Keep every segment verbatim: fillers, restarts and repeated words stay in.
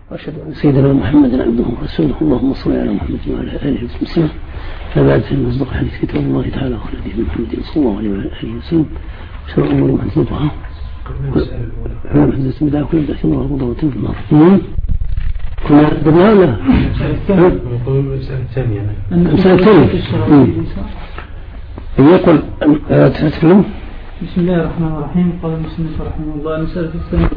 وأشهد أن سيدنا محمد عبده ورسوله. اللهم صل على محمد وعلى آله وسلم. فبعد فإن أصدق الحديث كتاب الله تعالى وخير الهدي محمد صلى الله عليه وعلى آله وسلم وشر الأمور محدثاتها وكل محدثة بدعة وكل بدعة ضلالة في النار. كنا درنا ولا؟ المسألة الثانية. المسألة الثانية. يقول تتكلم. بسم الله الرحمن الرحيم. قال المصنف رحمه الله: المسألة الثانية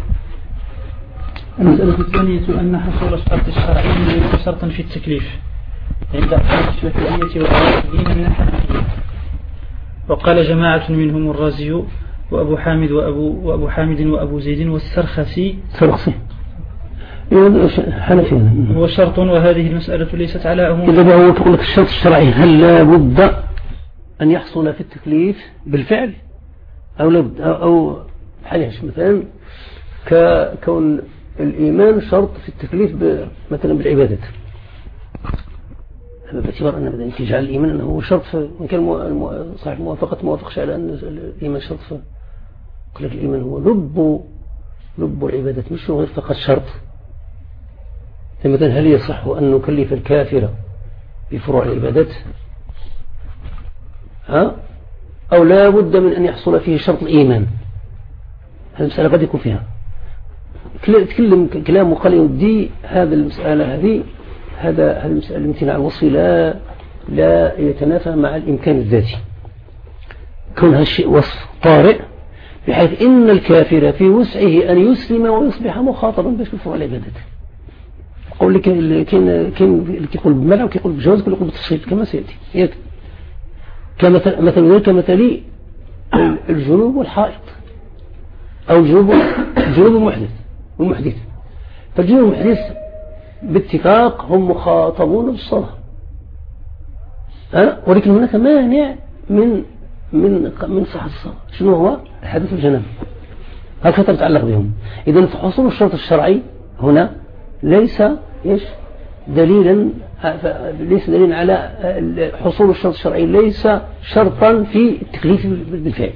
المسألة الثانية أن حصول الشرط الشرعي ليس شرطا في التكليف عند أهل الشافعية والحنفية من الحنفية. وقال جماعة منهم الرازي وأبو حامد وأبو, وأبو حامد وأبو زيد والسرخسي سرخسي حنفي هو شرط، وهذه المسألة ليست على عموم. إذا هو تقول لك الشرط الشرعي هل لا بد أن يحصل في التكليف بالفعل أو لابد أو حاليش مثلا ككون الإيمان شرط في التكليف مثلا بالعبادة، باعتبار أن بدأ يجعل الإيمان أنه هو شرط، وإن كان صاحب موافقة موافقش على أن الإيمان شرط، فقل لك الإيمان هو لب لب العبادة مش غير فقط شرط. مثلا هل يصح أن نكلف الكافر بفروع العبادات ها؟ أو لا بد من أن يحصل فيه شرط الإيمان؟ هذه المسألة قد يكون فيها تكلم كلام وقال يودي هذا المسألة هذه هذا المسألة الامتناع الوصفي لا لا يتنافى مع الإمكان الذاتي، كونها شيء وصف طارئ بحيث إن الكافر في وسعه أن يسلم ويصبح مخاطبا باش بفروع العبادات. قول لك كاين كاين اللي كيقول بالمنع وكيقول بالجواز وكيقول بالتفصيل كما سيأتي. كمثل مثلا كمثل الجنوب والحائط أو الجنوب الجنوب المحدث والمحدث. فالجنوب المحدث باتفاق هم مخاطبون بالصلاة، أه؟ ولكن هناك مانع من من من صحة الصلاة. شنو هو؟ الحدث الجنابة، هذا خطر يتعلق بهم. إذن فحصول الشرط الشرعي هنا ليس إيش دليلا ليس دليلا على حصول الشرط الشرعي، ليس شرطا في التكليف بالفعل،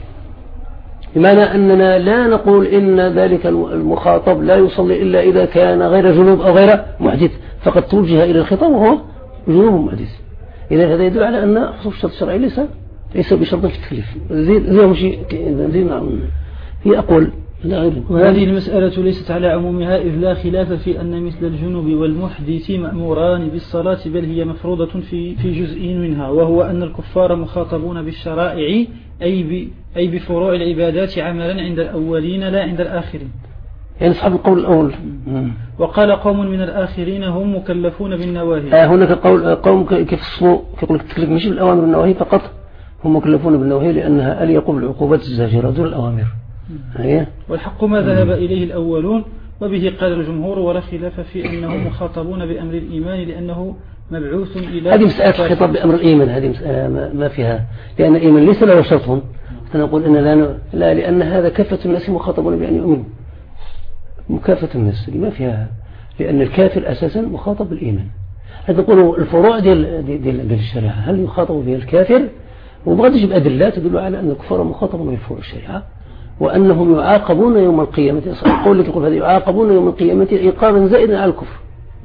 بمعنى أننا لا نقول إن ذلك المخاطب لا يصلي إلا إذا كان غير جنوب أو غير محدث، فقد توجه إلى الخطاب وهو جنوب محدث. إذا هذا يدل على أن حصول الشرط الشرعي ليس ليس بشرط في التكليف. زين زين شيء زين نعم هي أقول. وهذه المسألة ليست على عمومها، إذ لا خلاف في أن مثل الجنوب والمحدث مأموران بالصلاة، بل هي مفروضة في في جزء منها، وهو أن الكفار مخاطبون بالشرائع أي أي بفروع العبادات عملا عند الأولين لا عند الآخرين. يعني أصحاب القول الأول. وقال قوم من الآخرين هم مكلفون بالنواهي. آه هناك قول قوم كيف الصلو يقول لك التكليف ماشي بالأوامر والنواهي فقط، هم مكلفون بالنواهي لأنها أليق بالعقوبات الزاجرة دون الأوامر. هي. والحق ما ذهب إليه الأولون، وبه قال الجمهور، ولا خلاف في أنهم مخاطبون بأمر الإيمان لأنه مبعوث إلى. هذه مسألة الخطاب بأمر الإيمان، هذه مسألة ما فيها، لأن الإيمان ليس له شرط. فنقول إن لا, لا لأن هذا كافة الناس مخاطبون بأن يؤمنوا، مكافة الناس ما فيها، لأن الكافر أساسا مخاطب بالإيمان. هذا نقول الفروع ديال ديال ديال الشريعة هل يخاطب بها الكافر؟ وبغض تجيب أدلة تدل على أن الكفار مخاطبون بفروع الشريعة، وأنهم يعاقبون يوم القيامة. القول اللي يقول هذا يعاقبون يوم القيامة عقابا زائدا على الكفر،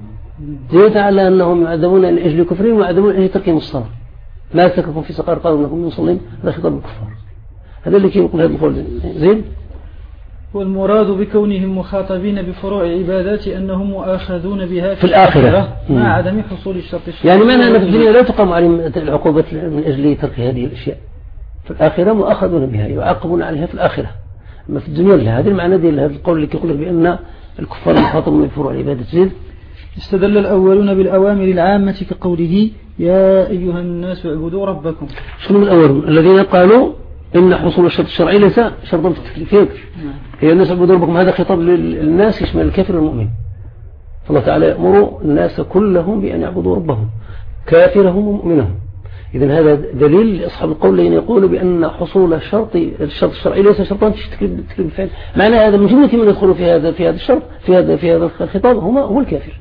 زائدا على أنهم يعذبون لأجل كفرهم ويعذبون لأجل تركهم الصلاة. ما سككم في سقر قالوا إنكم مصلين، هذا خطاب الكفار. هذا اللي يقول هذا القول زين. والمراد بكونهم مخاطبين بفروع العبادات أنهم مؤاخذون بها في الآخرة مع عدم حصول الشرط الشرعي. يعني معنى أن في الدنيا لا تقام عليهم العقوبة من أجل ترك هذه الأشياء، في الآخرة مؤاخذون بها يعاقبون عليها في الآخرة. أما في الدنيا لا. هذا المعنى ديال هذا القول اللي يقول لك بأن الكفار مخاطبون بفروع العبادة. زين. استدل الأولون بالأوامر العامة كقوله يا أيها الناس اعبدوا ربكم. شنو الأولون؟ الذين قالوا إن حصول الشرط الشرعي ليس شرطا في التكليف. هي الناس اعبدوا ربكم، هذا خطاب للناس يشمل الكافر والمؤمن. فالله تعالى يأمر الناس كلهم بأن يعبدوا ربهم كافرهم ومؤمنهم. إذن هذا دليل لأصحاب القول الذين يقولوا بأن حصول الشرط الشرط الشرعي ليس شرطا في التكليف بالفعل. معنى هذا من جملة من يدخلوا في هذا في هذا الشرط في هذا في هذا الخطاب هما هو الكافر.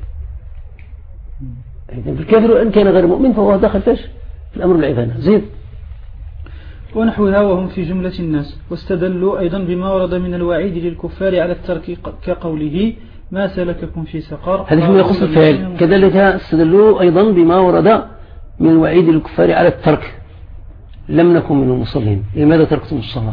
إذن الكافر وإن كان غير مؤمن فهو داخل فيش في الأمر العبادة. زين. ونحوها وهم في جملة الناس. واستدلوا أيضا بما ورد من الوعيد للكفار على الترك كقوله ما سلككم في سقر. هذا فيما يخص الفعل. كذلك استدلوا أيضا بما ورد من وعيد الكفار على الترك، لم نكن من المصلين لماذا تركتم الصلاة؟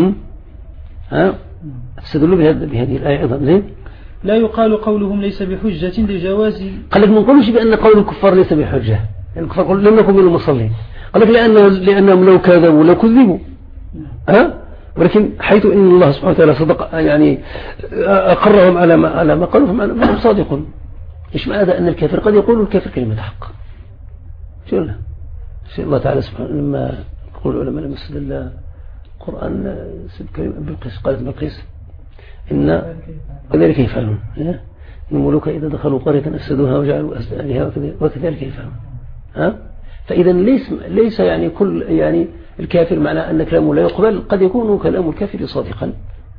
ها استدلوا بهذه الآية أيضا. زين لا يقال قولهم ليس بحجة لجواز. قال لك ما نقولش بأن قول الكفار ليس بحجة، يعني الكفار قالوا لم نكن من المصلين، قال لك لأنه لأنهم لو كذبوا لو كذبوا. ها ولكن حيث إن الله سبحانه وتعالى صدق يعني أقرهم على ما على ما قالوا فهم صادقون. إيش معنى أن الكافر قد يقول الكافر كلمة حق؟ شو لا شيء الله تعالى سبحانه لما يقول العلماء لما استدل القرآن سب كلمة بلقيس قالت بلقيس إن كذلك يفعلون، إن الملوك إذا دخلوا قرية أفسدوها وجعلوا أهلها وكذلك يفعلون. ها فإذا ليس ليس يعني كل يعني الكافر معنى أن كلامه لا يقبل، قد يكون كلام الكافر صادقا.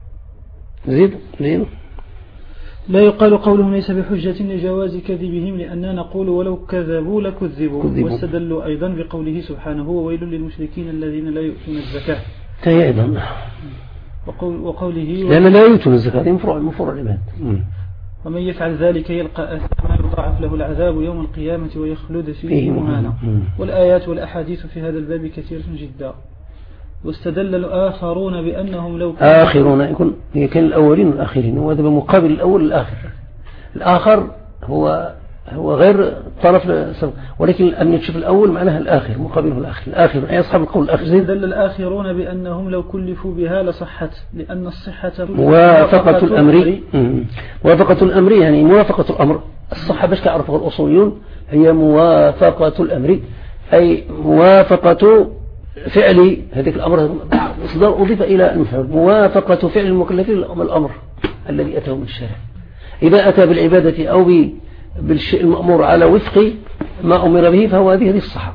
زيد زيد لا يقال قولهم ليس بحجة لجواز كذبهم لأننا نقول ولو كذبوا لكذبوا. واستدلوا أيضا بقوله سبحانه وويل للمشركين الذين لا يؤتون الزكاة. تي أيضا وقول وقوله لأن لا يؤتون الزكاة من فروع من فروع العباد. ومن يفعل ذلك يلقى أثما يضاعف له العذاب يوم القيامة ويخلد فيه مهانا. والآيات والأحاديث في هذا الباب كثيرة جدا. واستدل الآخرون بأنهم لو كانوا آخرون يكون كان الأولين والآخرين، وهذا بمقابل الأول والآخر. الآخر هو هو غير طرف ولكن أن يشوف الأول معناها الآخر مقابله الآخر. الآخر أي أصحاب القول الآخر. استدل الآخرون بأنهم لو كلفوا بها لصحت لأن الصحة موافقة الأمر. موافقة الأمر يعني موافقة الأمر. الصحة باش كيعرفوا الأصوليون هي موافقة الأمر أي موافقة فعل هذيك الأمر مصدر أضيف إلى المفعول، موافقة فعل المكلفين الأمر الذي أتاه من الشارع. إذا أتى بالعبادة أو بالشيء المأمور على وفق ما أمر به فهو هذه هذه الصحة.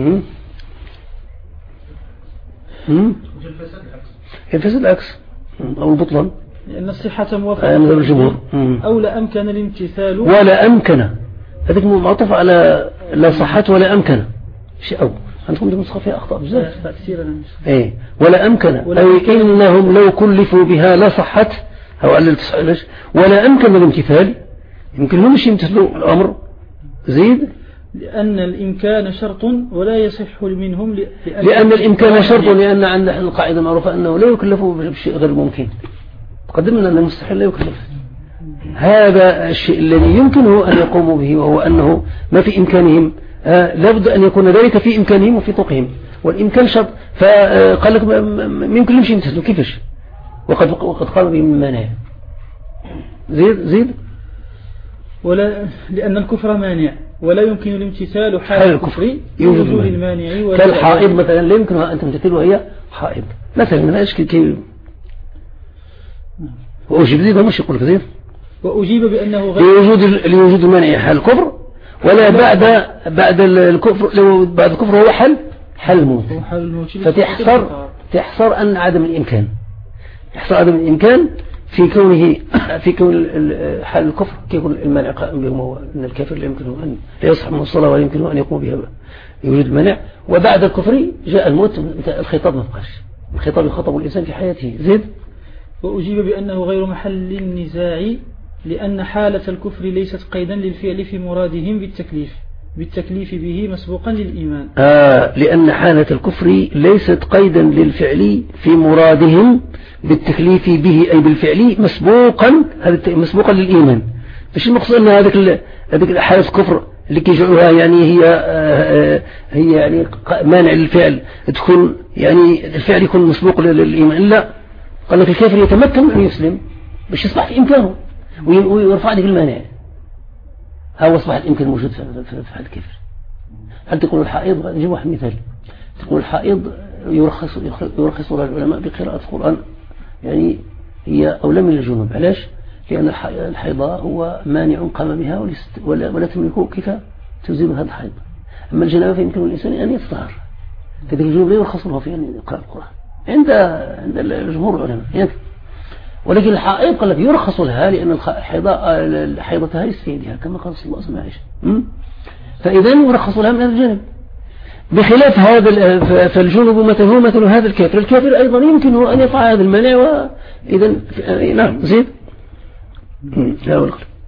الفساد العكس أو البطلان لأن الصحة موافقة الجمهور أو لا أمكن الامتثال ولا أمكن. هذيك معطوف على لا صحة ولا أمكن شيء أو عندكم نسخة فيها أخطاء بزاف كثيرا. إيه ولا أمكن أي إنهم لو كلفوا بها لا صحت أو علل تصحيح ولا أمكن الامتثال يمكن لهم مش يمتثلوا الأمر. زيد لأن الإمكان شرط ولا يصح منهم لأن, لأن الإمكان شرط لأن عندنا القاعدة معروفة أنه لا يكلفوا بشيء غير ممكن. قدمنا أن المستحيل لا يكلف. هذا الشيء الذي يمكنه أن يقوموا به وهو أنه ما في إمكانهم آه لابد أن يكون ذلك في إمكانهم وفي طوقهم والإمكان شرط. فقال لك ما يمكن لهم شيء يمتثلوا كيفاش وقد وقد قام بهم المانع. زيد زيد ولا لأن الكفر مانع ولا يمكن الامتثال حال الكفر يوجد المانع. كالحائض مثلا لا يمكنها أن تمتثل وهي حائض مثلا من أشكال كي وأجيب زيد مش يقول كثير وأجيب بأنه غير لوجود لوجود المانع حال الكفر ولا بعد بعد الكفر لو بعد الكفر هو حل حل الموت. فتحصر تحصر أن عدم الإمكان يحصل عدم الإمكان في كونه في كون حال الكفر يكون المانع قائم بهم أن الكافر لا يمكنه أن لا يصح من الصلاة ولا يمكنه أن يقوم بها يوجد المانع. وبعد الكفر جاء الموت الخطاب ما بقاش الخطاب يخاطب الإنسان في حياته. زيد وأجيب بأنه غير محل النزاع لأن حالة الكفر ليست قيدا للفعل في مرادهم بالتكليف بالتكليف به مسبوقا للإيمان. آه لأن حالة الكفر ليست قيدا للفعل في مرادهم بالتكليف به أي بالفعل مسبوقا هذا مسبوقا للإيمان. مش المقصود أن هذيك هذيك حالة الكفر اللي كيجعلوها يعني هي آه هي يعني مانع للفعل تكون يعني الفعل يكون مسبوق للإيمان. لا قال لك الكافر يتمكن أن يسلم باش يصبح في إمكانه ويرفع ذلك المانع. هو أصبح الإمكان موجود في حال الكفر. هل تقول الحائض نجيب واحد مثال تقول الحائض يرخص يرخص العلماء بقراءة القرآن يعني هي أولى من الجنوب. علاش؟ لأن الحيضة هو مانع قام بها ولا, ولا تملكه كيف تزيل هذا الحيض. أما الجنابة فيمكن الإنسان أن يتطهر فذلك الجنوب لا يرخص له في أن يقرأ القرآن عند عند الجمهور العلماء يعني. ولكن الحائض قال لك يرخص لها لأن الحيضة ليست في يدها كما قال صلى الله عليه وسلم. فإذا يرخص لها من هذا الجانب. بخلاف هذا فالجنوب مثل هو مثل هذا الكافر. الكافر أيضا يمكنه أن يقع هذا المانع وإذا نعم زيد لا والقلب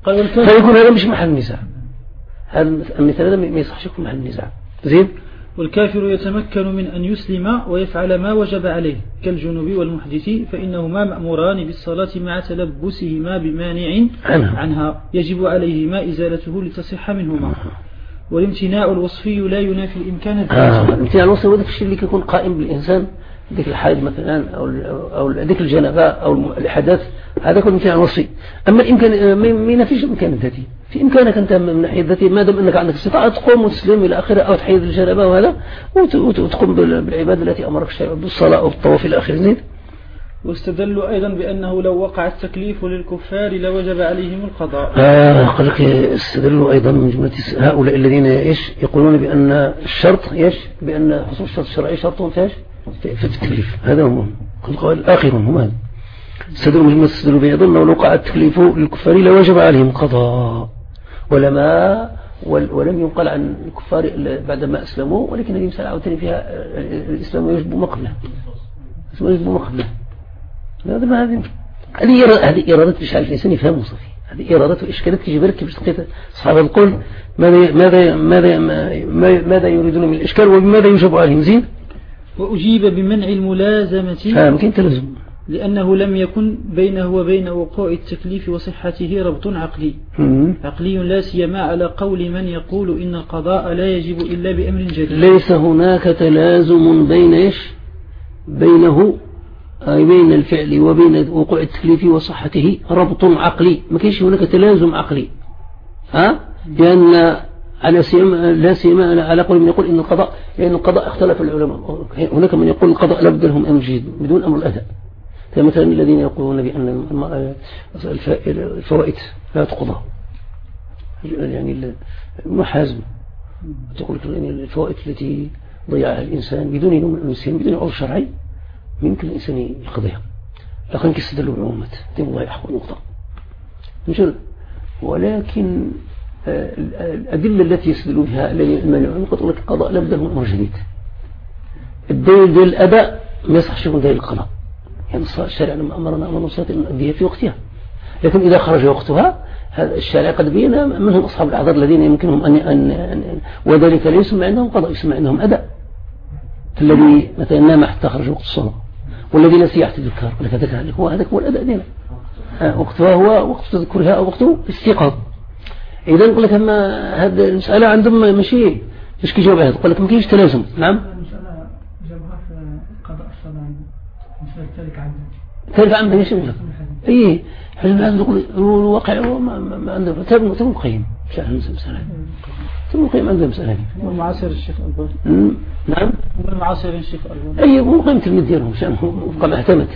فيكون هذا مش محل نزاع، هذا المثال هذا ما يصحش يكون محل نزاع. زين. والكافر يتمكن من أن يسلم ويفعل ما وجب عليه كالجنوب والمحدث، فإنهما مأموران بالصلاة مع تلبسهما بمانع عنها, عنها يجب عليهما إزالته لتصح منهما. والامتناع الوصفي لا ينافي الإمكان الذاتي. آه. الامتناع الوصفي هو ذاك الشيء اللي يكون قائم بالإنسان، ذيك الحائض مثلا أو أو ذيك الجنابة أو الحدث، هذا كله امتناع وصفي. أما الإمكان ما ينافيش الإمكان الذاتي، في إمكانك أنت من ناحية الذاتية ما دام أنك عندك استطاعة تقوم وتسلم إلى آخره أو تحيد الجنابة وهذا وتقوم بالعبادة التي أمرك الشرع بالصلاة أو الطواف إلى آخره. زين. واستدلوا أيضا بأنه لو وقع التكليف للكفار لوجب عليهم القضاء. آه قال لك استدلوا أيضا من جملة هؤلاء الذين إيش يقولون بأن الشرط إيش بأن حصول الشرط الشرعي شرط فيش في التكليف، هذا هم قال الآخر هم هذا. استدلوا من جملة استدلوا بأيضا لو وقع التكليف للكفار لوجب عليهم القضاء، ولما ولم ينقل عن الكفار بعدما أسلموا، ولكن هذه مسألة عاوتاني فيها الإسلام يجب ما قبله، يجب ما قبله. هذا ما هذه هذه هذه إرادة مش عارف الإنسان يفهم صفي، هذه إرادة وإشكالات كيجي بالك كيف تلقيت أصحاب القول ماذا ماذا ماذا ماذا يريدون من الإشكال وبماذا يجب عليهم. زين. وأجيب بمنع الملازمة ها ممكن تلزم، لأنه لم يكن بينه وبين وقوع التكليف وصحته ربط عقلي عقلي لا سيما على قول من يقول إن القضاء لا يجب إلا بأمر جديد. ليس هناك تلازم بين إيش بينه أي بين الفعل وبين وقوع التكليف وصحته ربط عقلي، ما كاينش هناك تلازم عقلي. ها لأن على سيما لا سيما على قول من يقول إن القضاء لأن القضاء اختلف العلماء، هناك من يقول القضاء لا بد لهم أمر جديد بدون أمر الأداء، كمثلا الذين يقولون بأن الفوائد لا تقضى، يعني المحازم تقول الفوائد التي ضيعها الإنسان بدون نوم الإنسان بدون عذر شرعي يمكن الإنسان يقضيها، لكن كيستدلوا بالعمومات تم الله يحفظ نقطة مجرد. ولكن الأدلة التي يستدلوا بها المانعون قد تقول لك القضاء لا بد له أمر جديد، الدليل ديال الأداء ما يصحش يكون دليل القضاء، يعني الشارع لما أمرنا أمر الصلاة أن نؤديها في وقتها، لكن إذا خرج وقتها هذا الشارع قد بين منهم أصحاب الأعذار الذين يمكنهم أن, أن, أن وذلك لا يسمى عندهم قضاء يسمى عندهم أداء، الذي مثلا نام حتى خرج وقت الصلاة والذي نسي حتى يذكر ولك هذا هو هذا هو الأداء دينا وقتها هو وقت تذكرها أو وقته الاستيقاظ. إذا نقول لك أما هذه المسألة عندهم ماشي مش كيجاوب عليها، تقول لك ما كاينش تلازم. نعم المسألة جابها في قضاء الصلاة مسألة تارك عمدا تارك عمدا ايش يقول اي حاجة لازم نقول الواقع ما عنده تم تم قيم شأن المسألة تم قيم عنده مسألة هذه معاصر الشيخ الباني. نعم من معاصر الشيخ الباني اي مو قيمة المد ديالهم شأنه وفق ما اعتمد.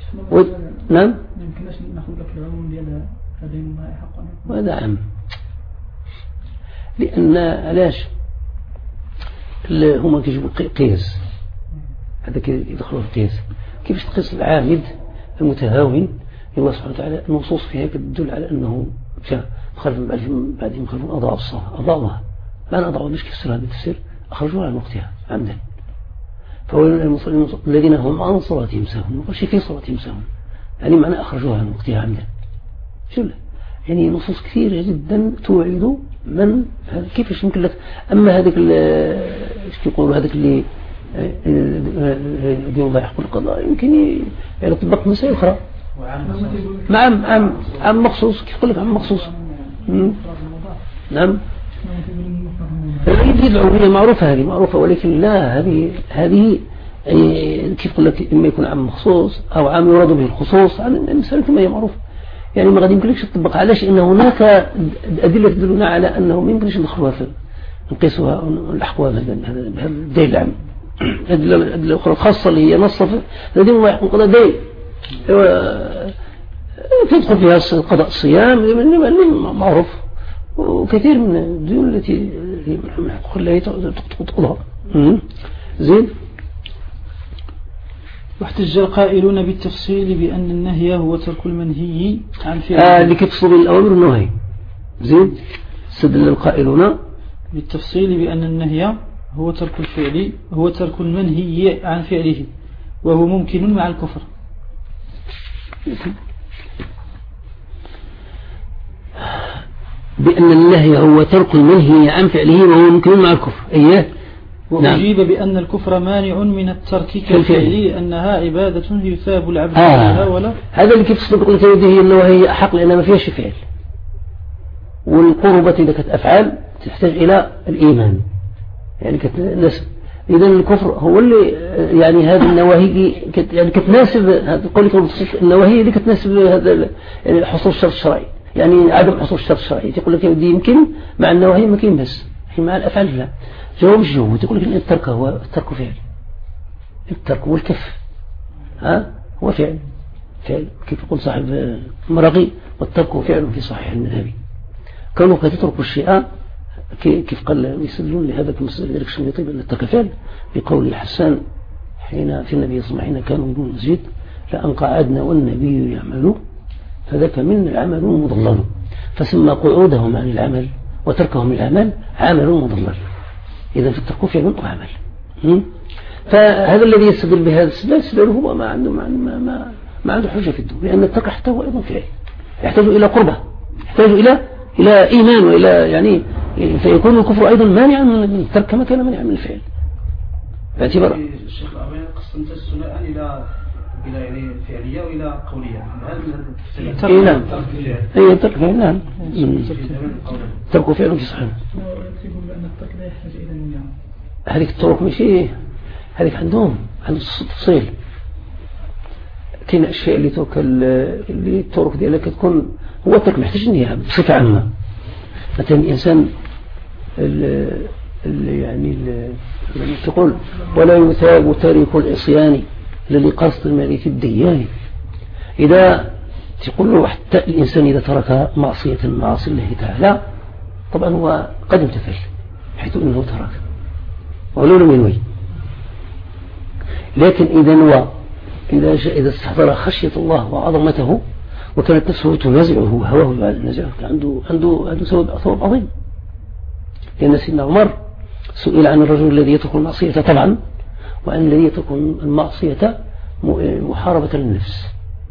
نعم يمكنش ناخذ لك العموم ديال هذين ما يحق هذا عام، لأن علاش هما كيجيبوا قياس هذا يدخلوا في القياس كيفاش تقيس العامد المتهاون الله سبحانه وتعالى النصوص فيها كتدل على أنه خلف بعدهم خلفون أضاعوا الصلاة أضاعوها ما أضاعوها مش كيفسر هذا التفسير أخرجوها عن وقتها عمدا، فهو الذين هم عن صلاتهم ساهون ما قالش في صلاتهم ساهون يعني معنى أخرجوها عن وقتها عمدا شو يعني نصوص كثيرة جدا توعد من كيفاش يمكن لك. أما هذاك ايش يقولوا هذاك اللي دين الله يحكم القضاء يمكن يطبق مسائل أخرى عام عام عام مخصوص كيف يقول لك عام مخصوص. نعم العمومية معروفة هذه معروفة، ولكن لا هذه هذه كيف يقول لك إما يكون عام مخصوص أو عام يراد به الخصوص عن المسألة كما هي معروفة، يعني ما غادي يمكنلكش تطبق علاش ان هناك ادله تدلنا على انه ما يمكنش ندخلوها في نقيسوها ونلحقوها بهذا بهذا الدليل العام. الادله الاخرى الخاصه اللي هي نص الذي ما يحكم قضاء دليل تدخل فيها قضاء الصيام معروف، وكثير من الديون التي من حقوق الله تقضى. زين. واحتج القائلون بالتفصيل بأن النهي هو ترك المنهي عن فعل آه اللي كتفصل الأوامر والنهي. زين. استدل القائلون بالتفصيل بأن النهي هو ترك الفعل هو ترك المنهي عن فعله وهو ممكن مع الكفر. بأن النهي هو ترك المنهي عن فعله وهو ممكن مع الكفر. إياه. وأجيب نعم. بأن الكفر مانع من الترك كالفعل أنها عبادة يثاب العبد آه. فيها ولا هذا اللي كيف تصدق قلت هي أنه هي أحق لأنها ما فيهاش فعل، والقربة إذا كانت أفعال تحتاج إلى الإيمان يعني كتناسب. إذا الكفر هو اللي يعني هذه النواهي يعني كتناسب هذا القول لك النواهي اللي كتناسب هذا يعني حصول الشرط الشرعي، يعني عدم حصول الشرط الشرعي. تقول لك يمكن مع النواهي ما كاين بس مع الأفعال لا. جواب الجواب تقول لك إن الترك هو الترك فعل، الترك والكف ها هو فعل فعل كيف يقول صاحب مرغي والترك فعل في صحيح المذهبي. كونك تترك الشيء كيف قال يسدلون لهذا المسألة ذلك شو يطيب أن الترك فعل بقول الحسان حين في النبي صلى الله عليه وسلم حين كانوا يقولون المسجد لأن قعدنا والنبي يعمل فذاك من العمل مضلل، فسمى قعودهم عن العمل وتركهم العمل عمل مضلل. إذا في الترك فعل وعمل. فهذا الذي يستدل بهذا الاستدلال هو ما عنده ما, ما, ما عنده حجة في الدين، لأن الترك حتى هو أيضا فعل يحتاج إلى قربة، يحتاج إلى إلى إيمان وإلى يعني فيكون الكفر أيضا مانعا من الترك كما كان مانعا من الفعل. باعتبار الشيخ الأمين قسمت السنة إلى إلى يعني فعلية وإلى قولية. هل إيه نعم أي ترك فعل نعم ترك فعل في صحيح. يقول بأن الترك لا يحتاج إلى النية. هذيك الطرق ماشي هذيك عندهم عندهم تفصيل. كاين أشياء اللي ترك اللي الطرق ديالها كتكون هو الترك محتاج النية بصفة عامة. مثلا الإنسان اللي يعني اللي تقول ولا يثاب تارك العصيان لقصد المال في الديان. إذا تقول له حتى الإنسان إذا ترك معصية معاصي الله تعالى طبعا هو قد امتثل حيث أنه ترك ولو لم ينوي، لكن إذا نوى إذا جاء إذا استحضر خشية الله وعظمته وكانت نفسه تنازعه هواه على النزاع عنده عنده عنده ثواب عظيم. لأن سيدنا عمر سئل عن الرجل الذي يترك المعصية طبعا وعن الذي يترك المعصية محاربة للنفس.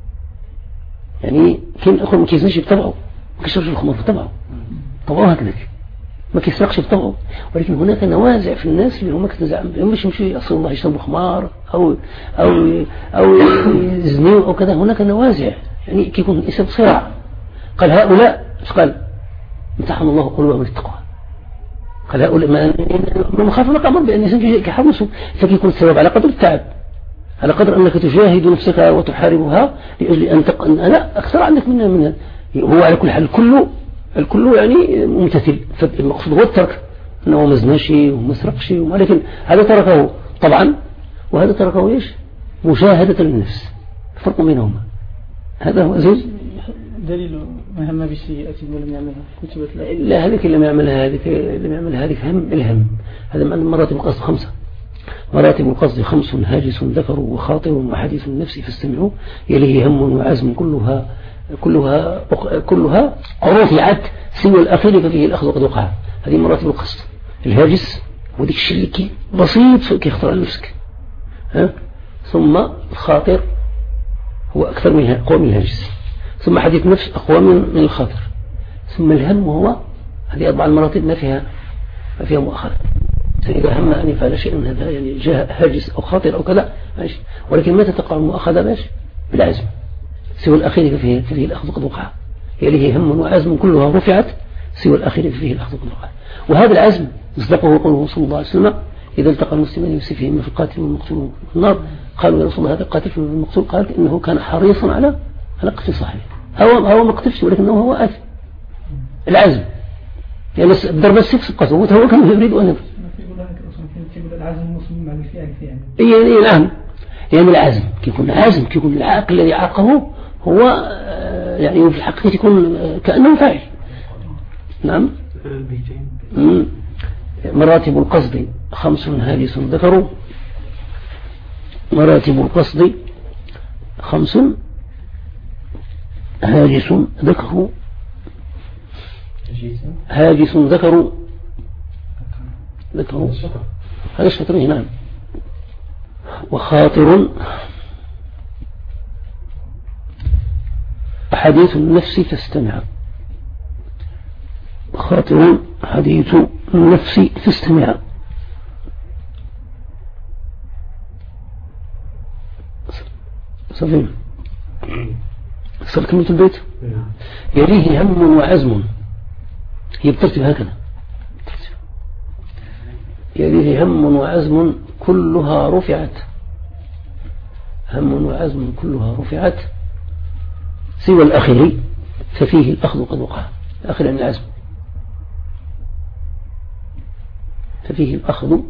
يعني كاين اخر ما كيزنيش بطبعه ما كيشربش الخمر بطبعه طبعه هكذا ما كيسرقش بطبعه، ولكن هناك نوازع في الناس اللي هما كتنزع باش يمشي يصل الله يشربوا خمار او او او يزنيوا او كذا. هناك نوازع يعني كيكون الانسان صراع. قال هؤلاء ايش قال امتحن الله قلوبهم للتقوى. قال هؤلاء ما مخاف لك امر بان الانسان كيحرصوا فكيكون السبب على قدر التعب على قدر أنك تجاهد نفسك وتحاربها لأجل أن تق... لا أكثر عندك منها منها هو على كل حال الكل الكل يعني ممتثل. فالمقصود هو الترك أنه ما زناش وما سرقش ولكن هذا تركه طبعا وهذا تركه إيش مجاهدة للنفس. الفرق بينهما هذا هو زوج دليل مهمة بسيئة ولم يعملها كتبت له. لا هذيك اللي ما يعملها هذيك اللي ما يعملها هذيك هم الهم. هذا من مراتب القصد خمسة. مراتب القصد خمس هاجس ذكر وخاطر وحديث النفس فاستمعوا يليه هم وعزم كلها كلها كلها رفعت سوى الأخير ففيه الأخذ قد وقع. هذه مراتب القصد. الهاجس وديك الشيء اللي كي بسيط كيخطر على نفسك ها. ثم الخاطر هو أكثر من أقوى من الهاجس. ثم حديث النفس أقوى من الخاطر. ثم الهم هو هذه أربع المراتب ما فيها ما فيها مؤخرة. إذا هم أن يفعل شيء من هذا يعني جاء هاجس أو خاطر أو كذا ماشي، ولكن متى تقع المؤاخذة ماشي بالعزم سوى الأخير فيه فيه الأخذ قد وقع. يليه هم وعزم كلها رفعت سوى الأخير فيه الأخذ قد وقع. وهذا العزم مصدقه قوله صلى الله عليه وسلم إذا التقى المسلمان يوسفهما في القاتل والمقتول في النار قالوا يا رسول الله هذا القاتل في المقتول قال إنه كان حريصا على على قتل صاحبه. هو هو ما قتلش ولكنه هو آثم. العزم يعني ضرب السيف سقطه وهو كان يريد أن يضرب. العزم مصمم على الفعل يعني. إيه نعم يعني العزم كيكون العزم كيكون العاقل الذي عاقه هو يعني في الحقيقة يكون كأنه فاعل. نعم. مراتب القصد خمس هاجس ذكروا. مراتب القصد خمس هاجس ذكروا هاجس ذكروا ذكروا هذا الشطره نعم. وخاطر حديث النفس فاستمع. خاطر حديث النفس فاستمع. صفين صار كلمة البيت يليه هم وعزم، هي بترتب هكذا، يليه هم وعزم كلها رفعت، هم وعزم كلها رفعت سوى الأخير ففيه الأخذ قد وقع. الأخير عن العزم ففيه الأخذ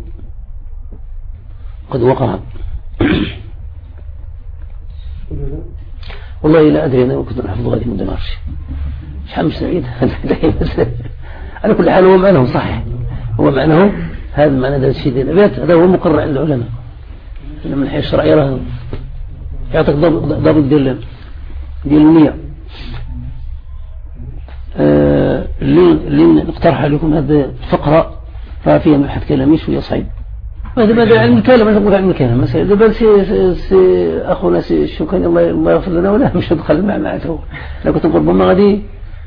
قد وقع. والله لا أدري، أنا كنت أحفظ غادي من نعرفش شحال مش سعيد. على كل حال هو معناه صحيح، هو معناه هذا معنى درس في دين الأبيات، هذا هو مقرر عند العلماء. من الحياة الشرعية راه يعطيك ضابط ديال ديال النية. آه اللي نقترح عليكم هذه الفقرة فيها مبحث كلامي شوية صعيب. هذا ماذا علم الكلام؟ ماذا نقول علم الكلام؟ مثلا دابا سي سي اخونا سي الشوكاني الله الله يغفر لنا ولا مش ندخل مع معته. انا كنت نقول ربما غادي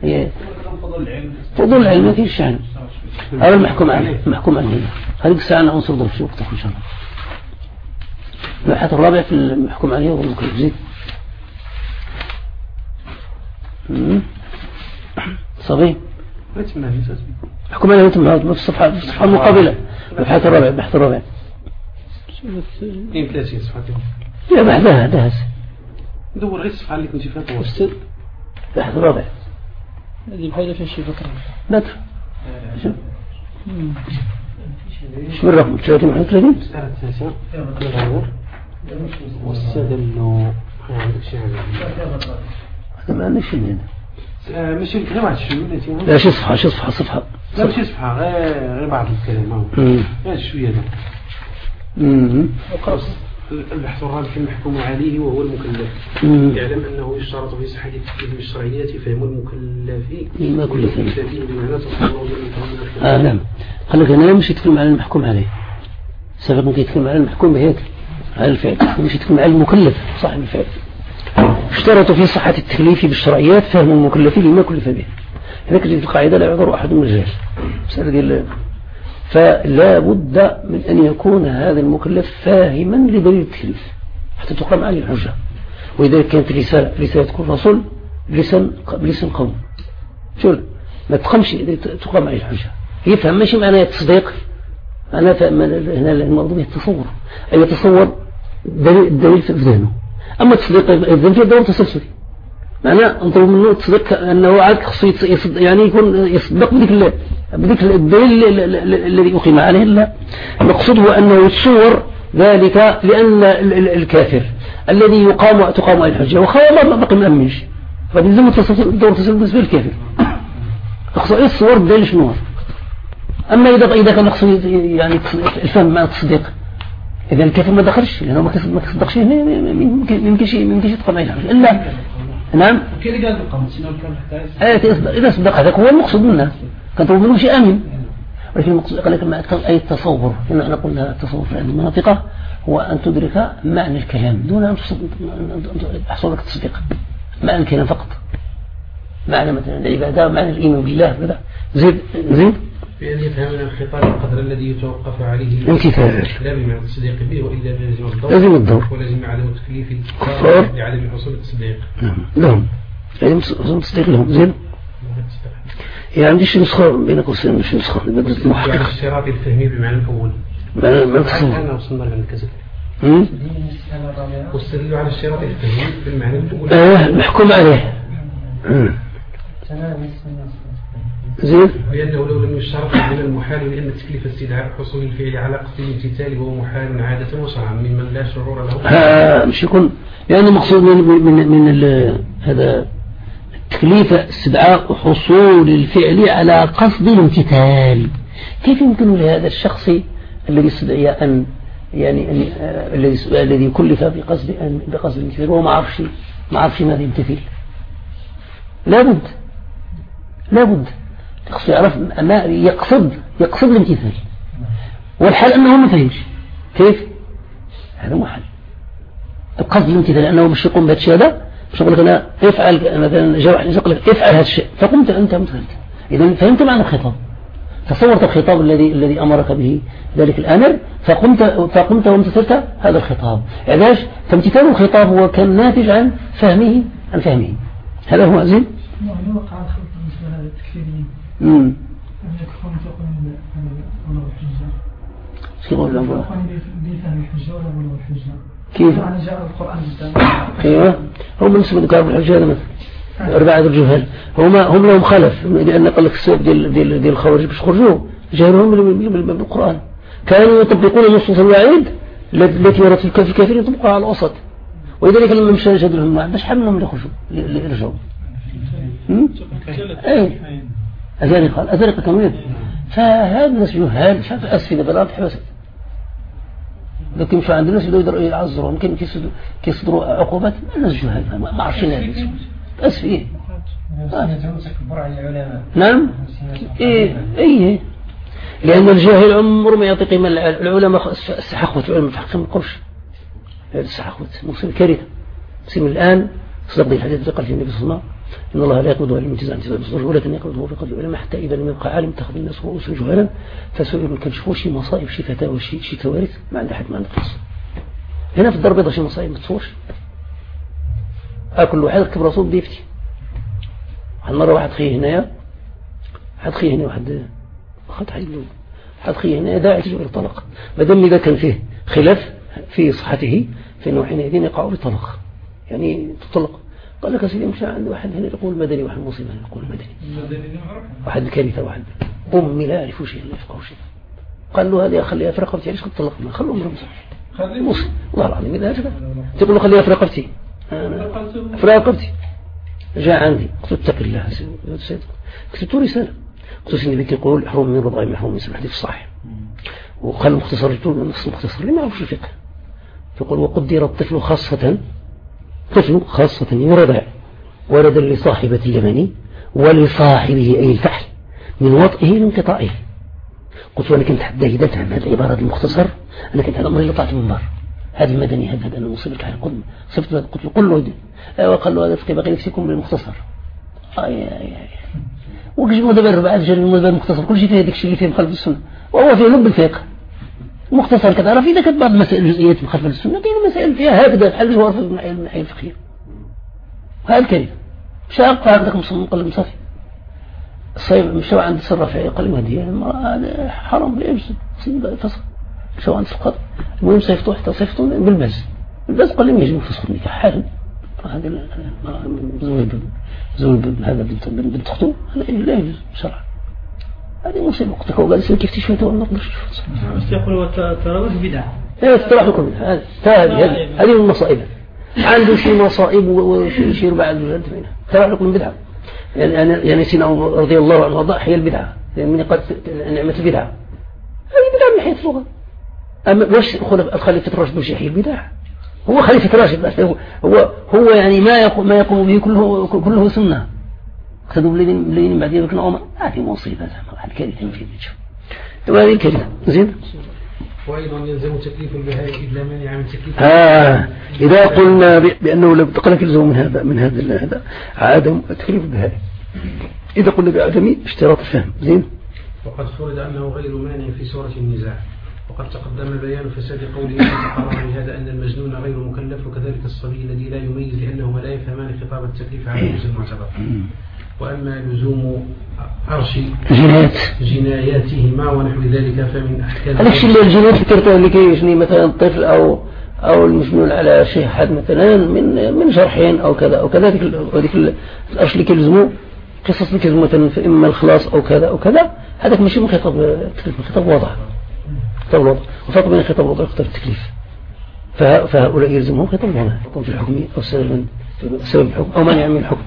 فضول العلم ما فيش شأن. هذا المحكوم عليه، محكوم عليه هذيك الساعة أنا عنصر ضرب في وقتك إن شاء الله. المبحث الرابع في المحكوم عليه هو المكلف. زيد صغير محكوم عليه يتم في الصفحة في الصفحة المقابلة. المبحث الرابع البحث الرابع اثنين وثلاثين صفحة لا بعدها دهس ندور غير الصفحة اللي كنت فيها أستاذ. البحث الرابع هذه بحاجة في شي فكرة لا شوف شو الرقم ثلاثين واحد وثلاثين والسادة انه عندك شيء هذا ما عندك شيء هنا ماشي غير واحد شوية لا شي صفحة شي صفحة صفحة لا ماشي صفحة غير غير بعض الكلام غير شوية هذا. البحث الرابع في المحكوم عليه وهو المكلف يعلم أنه يشترط في صحة التكليف بالشرعيات فهم المكلف ما كل فيه بمعنى تصور آه نعم. خليك أنا مش يتكلم على المحكوم عليه، سبق ممكن يتكلم على المحكوم بهيك على الفعل، مش يتكلم على المكلف صاحب الفعل. اشترطوا في صحة التكليف بالشرعيات فهم المكلف لما كلف به. هذاك اللي في القاعدة لا يعذر أحد من الرجال مسألة ديال. فلا بد من أن يكون هذا المكلف فاهما لدليل التكليف حتى تقام عليه الحجة. وإذا كانت رسالة رسالة تكون رسول بلسان بلسان قوم شو ما تقامش تقام عليه الحجة يفهم ماشي معناه التصديق. أنا هنا الموضوع يتصور أي يتصور الدليل في ذهنه. أما التصديق إذن في دور تسلسل معناه نطلب منه التصديق أنه عاد خصو يعني يكون يصدق بديك الله بديك الدليل الذي أقيم عليه. لا المقصود هو أنه يتصور ذلك لأن الكافر الذي يقام تقام عليه الحجة وخير ما بقي من أمنش فهذا يلزم دور تسلسل بالنسبة للكافر. خصو يتصور الدليل شنو. أما إذا إذا كان خصو يعني الفهم مع التصديق إذا الكافر ما دخلش لأنه ما تصدقش يمكن يمكنش يمكنش تقام عليه الحجة إلا نعم كيف قال القوم سنو كان إذا صدق هذا هو المقصود منه كان طلب منه شيء آمن. ولكن المقصود قال لك مع أي التصور كما احنا قلنا التصور في هذه المناطق هو أن تدرك معنى الكلام دون أن تحصل لك التصديق. معنى الكلام فقط معنى مثلا العبادة معنى الإيمان بالله كذا. زيد زيد بأن يفهم من الخطاب القدر الذي يتوقف عليه امتثال لا بمعنى التصديق به وإلا لازم الدور لازم الدور ولازم عدم تكليف الكفار لعدم حصول التصديق لهم لازم حصول التصديق لهم. زين يعني عنديش نسخة بين قوسين مش نسخة بدل المحقق الشراط الفهمي بمعنى الأول ما ما تصور أنا وصلنا للكذب واستدلوا على الشراط الفهمي بالمعنى الأول آه محكوم عليه زين لأنه لو لم يشترط من المحال لأن تكليف استدعاء حصول الفعل على قصد الامتثال وهو محال عادة وشرعا ممن لا شعور له ها مش يكون لأن يعني مقصود من من من هذا تكليف استدعاء حصول الفعل على قصد الامتثال. كيف يمكن لهذا الشخص الذي استدعي أن يعني أن الذي الذي كلف بقصد أن بقصد الامتثال وهو ما عرفش ما عرفش ماذا يمتثل. لابد لابد يقصد يعرف ما يقصد يقصد الامتثال والحال أنه ما فهمش كيف هذا محال القصد الامتثال لأنه مش يقوم بهذا الشيء هذا مش يقول لك أنا افعل مثلا جاء واحد يقول لك افعل هذا الشيء فقمت أنت مثلت إذا فهمت معنى الخطاب، تصورت الخطاب الذي الذي أمرك به ذلك الآمر فقمت فقمت وامتثلت هذا الخطاب. علاش؟ فامتثال الخطاب هو كان ناتج عن فهمه عن فهمه. هذا هو زين. يعني وقع الخلط بالنسبة لهذا التكفيريين. امم. يكفرون تقولون بلغة الحجة. شو يقول لهم؟ بفهم الحجة ولا بلغة الحجة؟ كيف؟ يعني جاء القرآن جدا. ايوه هم بالنسبة لكتاب الحجة هذا مثلا أربعة الجهال هما هم لهم خلف، لأن قال لك السبب ديال ديال ديال الخوارج باش خرجوا جاهلهم بالقرآن، كانوا يطبقون نصوص الوعيد التي وردت في الكافرين يطبقوها على الوسط، ولذلك لما مشى جادلهم معه باش حملهم يخرجوا يرجعوا. اي أزارقة قال أزارقة كمان. فهذا الناس جهال شاف أسفل بلاد حبست لكن مش عند الناس يبدأوا يعذروا يمكن كيصدروا عقوبات الناس جهال ما عرفين هذا أسف إيه نعم إيه إيه لأن الجاهل عمره ما يعطي قيمة العلماء استحقوا العلماء في حقهم القرش استحقوا مصير كارثة مصير الآن صدق الحديث الذي قال في النبي صلى الله عليه وسلم إن الله لا يقبض علم انتزاع انتزاع البصر ولكن يقبضه في قبض العلماء حتى إذا لم يبقى عالم اتخذ الناس رؤوسا جهالا فسئلوا كان شوفوا شي مصائب شي فتاوى شي شي كوارث ما عنده حد ما عنده قصة. هنا في الدار البيضاء شي مصائب ما تصورش. كل واحد ركب راسه بده يفتي. واحد مرة واحد خيه هنايا واحد خيه هنا واحد واحد حيلو واحد خيه هنا داعي تجوا الطلاق ما دام إذا كان فيه خلاف في صحته فإنه حينئذ يقع بالطلاق يعني تطلق. قال لك سيدي مشى عند واحد هنا يقول مدني واحد مصيبة يقول مدني واحد كارثة واحد أمي لا يعرفوا شيء لا يفقهوا شيء. قال له هذه خليها في رقبتي علاش تطلقنا خلوا أمرهم صح مصيبة والله العظيم إذا هكذا تقول له خليها في رقبتي في رقبتي جاء عندي قلت اتق الله كتبت رسالة قلت سيدي بك يقول حرم من رضاعي محروم من سبع حديث صحيح وقال مختصر جدول من نص مختصر لما يعرفش الفقه فيقول وقدر الطفل خاصة طفل خاصة يرضع ولدا لصاحبة اليمني ولصاحبه أي الفحل من وطئه لانقطاعه. قلت وأنا كنت حتى إذا فهم هذه العبارة المختصر أنا كنت هذا أمري اللي طلعت من بار هذا المدني هذا هذا أنا مصيب الكحل قل صفت قلت له قل له أيوة قال له هذا فقه باقي نفسكم بالمختصر آي آي آي وكجي مدبر ربع الجري مدبر المختصر كل شيء فيه هذاك الشيء اللي فيه مخالف السنة وهو فيه لب الفقه مختصر كذا في ذاك بعض المسائل الجزئيات مخالفة للسنة كاين مسائل فيها هكذا بحال الجوار في الناحية الفقهية وهذا الكلمة شاق هكذاك مصمم قال مصافي الصيب مشوا عند الرافعي قال لي هذه هذا حرام لا يجوز فسخ مشوا عند القاضي المهم صيفته حتى صيفته بالباس الباس قال لي ما يجب فسخ النكاح حالا هذا زوج زوج هذا بنت اخته لا يجوز شرعا هذه مصيبة وقتك وقال سير كيف تشوي تو ما نقدرش بس يقولوا التراويح بدعة ايه التراويح بدعة هذه هذه من المصائب عنده شيء مصائب وشيء شيء بعد الجهاد التراويح كله بدعة يعني يعني سيدنا رضي الله عنه وضع حي البدعة يعني من قد نعمة البدعة هذه بدعة من حيث اللغة أما واش الخليفة الراشد مش يحيي البدعة هو خليفة راشد بس هو هو هو يعني ما يقوم ما يقوم به كله كله سنة اقتدوا بالذين بعد ذلك عمر هذه مصيبة زعما واحد كارثة في الوجه وهذه الكلمة زين. وأيضا يلزم تكليف البهائم إلا مانع من تكليف آه إذا قلنا بأنه لو تقلك يلزم من هذا من هذا هذا عدم تكليف البهائم إذا قلنا بعدم اشتراط الفهم زين. وقد فرض أنه غير مانع في سورة النزاع وقد تقدم بيان فساد قوله تقرر بهذا أن المجنون غير مكلف وكذلك الصبي الذي لا يميز لأنهما لا يفهمان خطاب التكليف على وجه المعتبر. وأما لزوم عرش جنايات جناياتهما ونحو ذلك فمن أحكام هذاك اللي الجنايات فكرتها اللي كيجني مثلا الطفل أو أو المجنون على شيء حد مثلا من من جرحين أو كذا أو كذا هذيك الأرش اللي كيلزموا قصص اللي كيلزموا مثلا إما الخلاص أو كذا أو كذا هذاك ماشي من خطاب التكليف من خطاب وضع خطاب الوضع وفرق بين خطاب الوضع وخطاب التكليف فهؤلاء يلزمهم خطاب الوضع خطاب في الحكم أو سبب سبب الحكم أو مانع من الحكم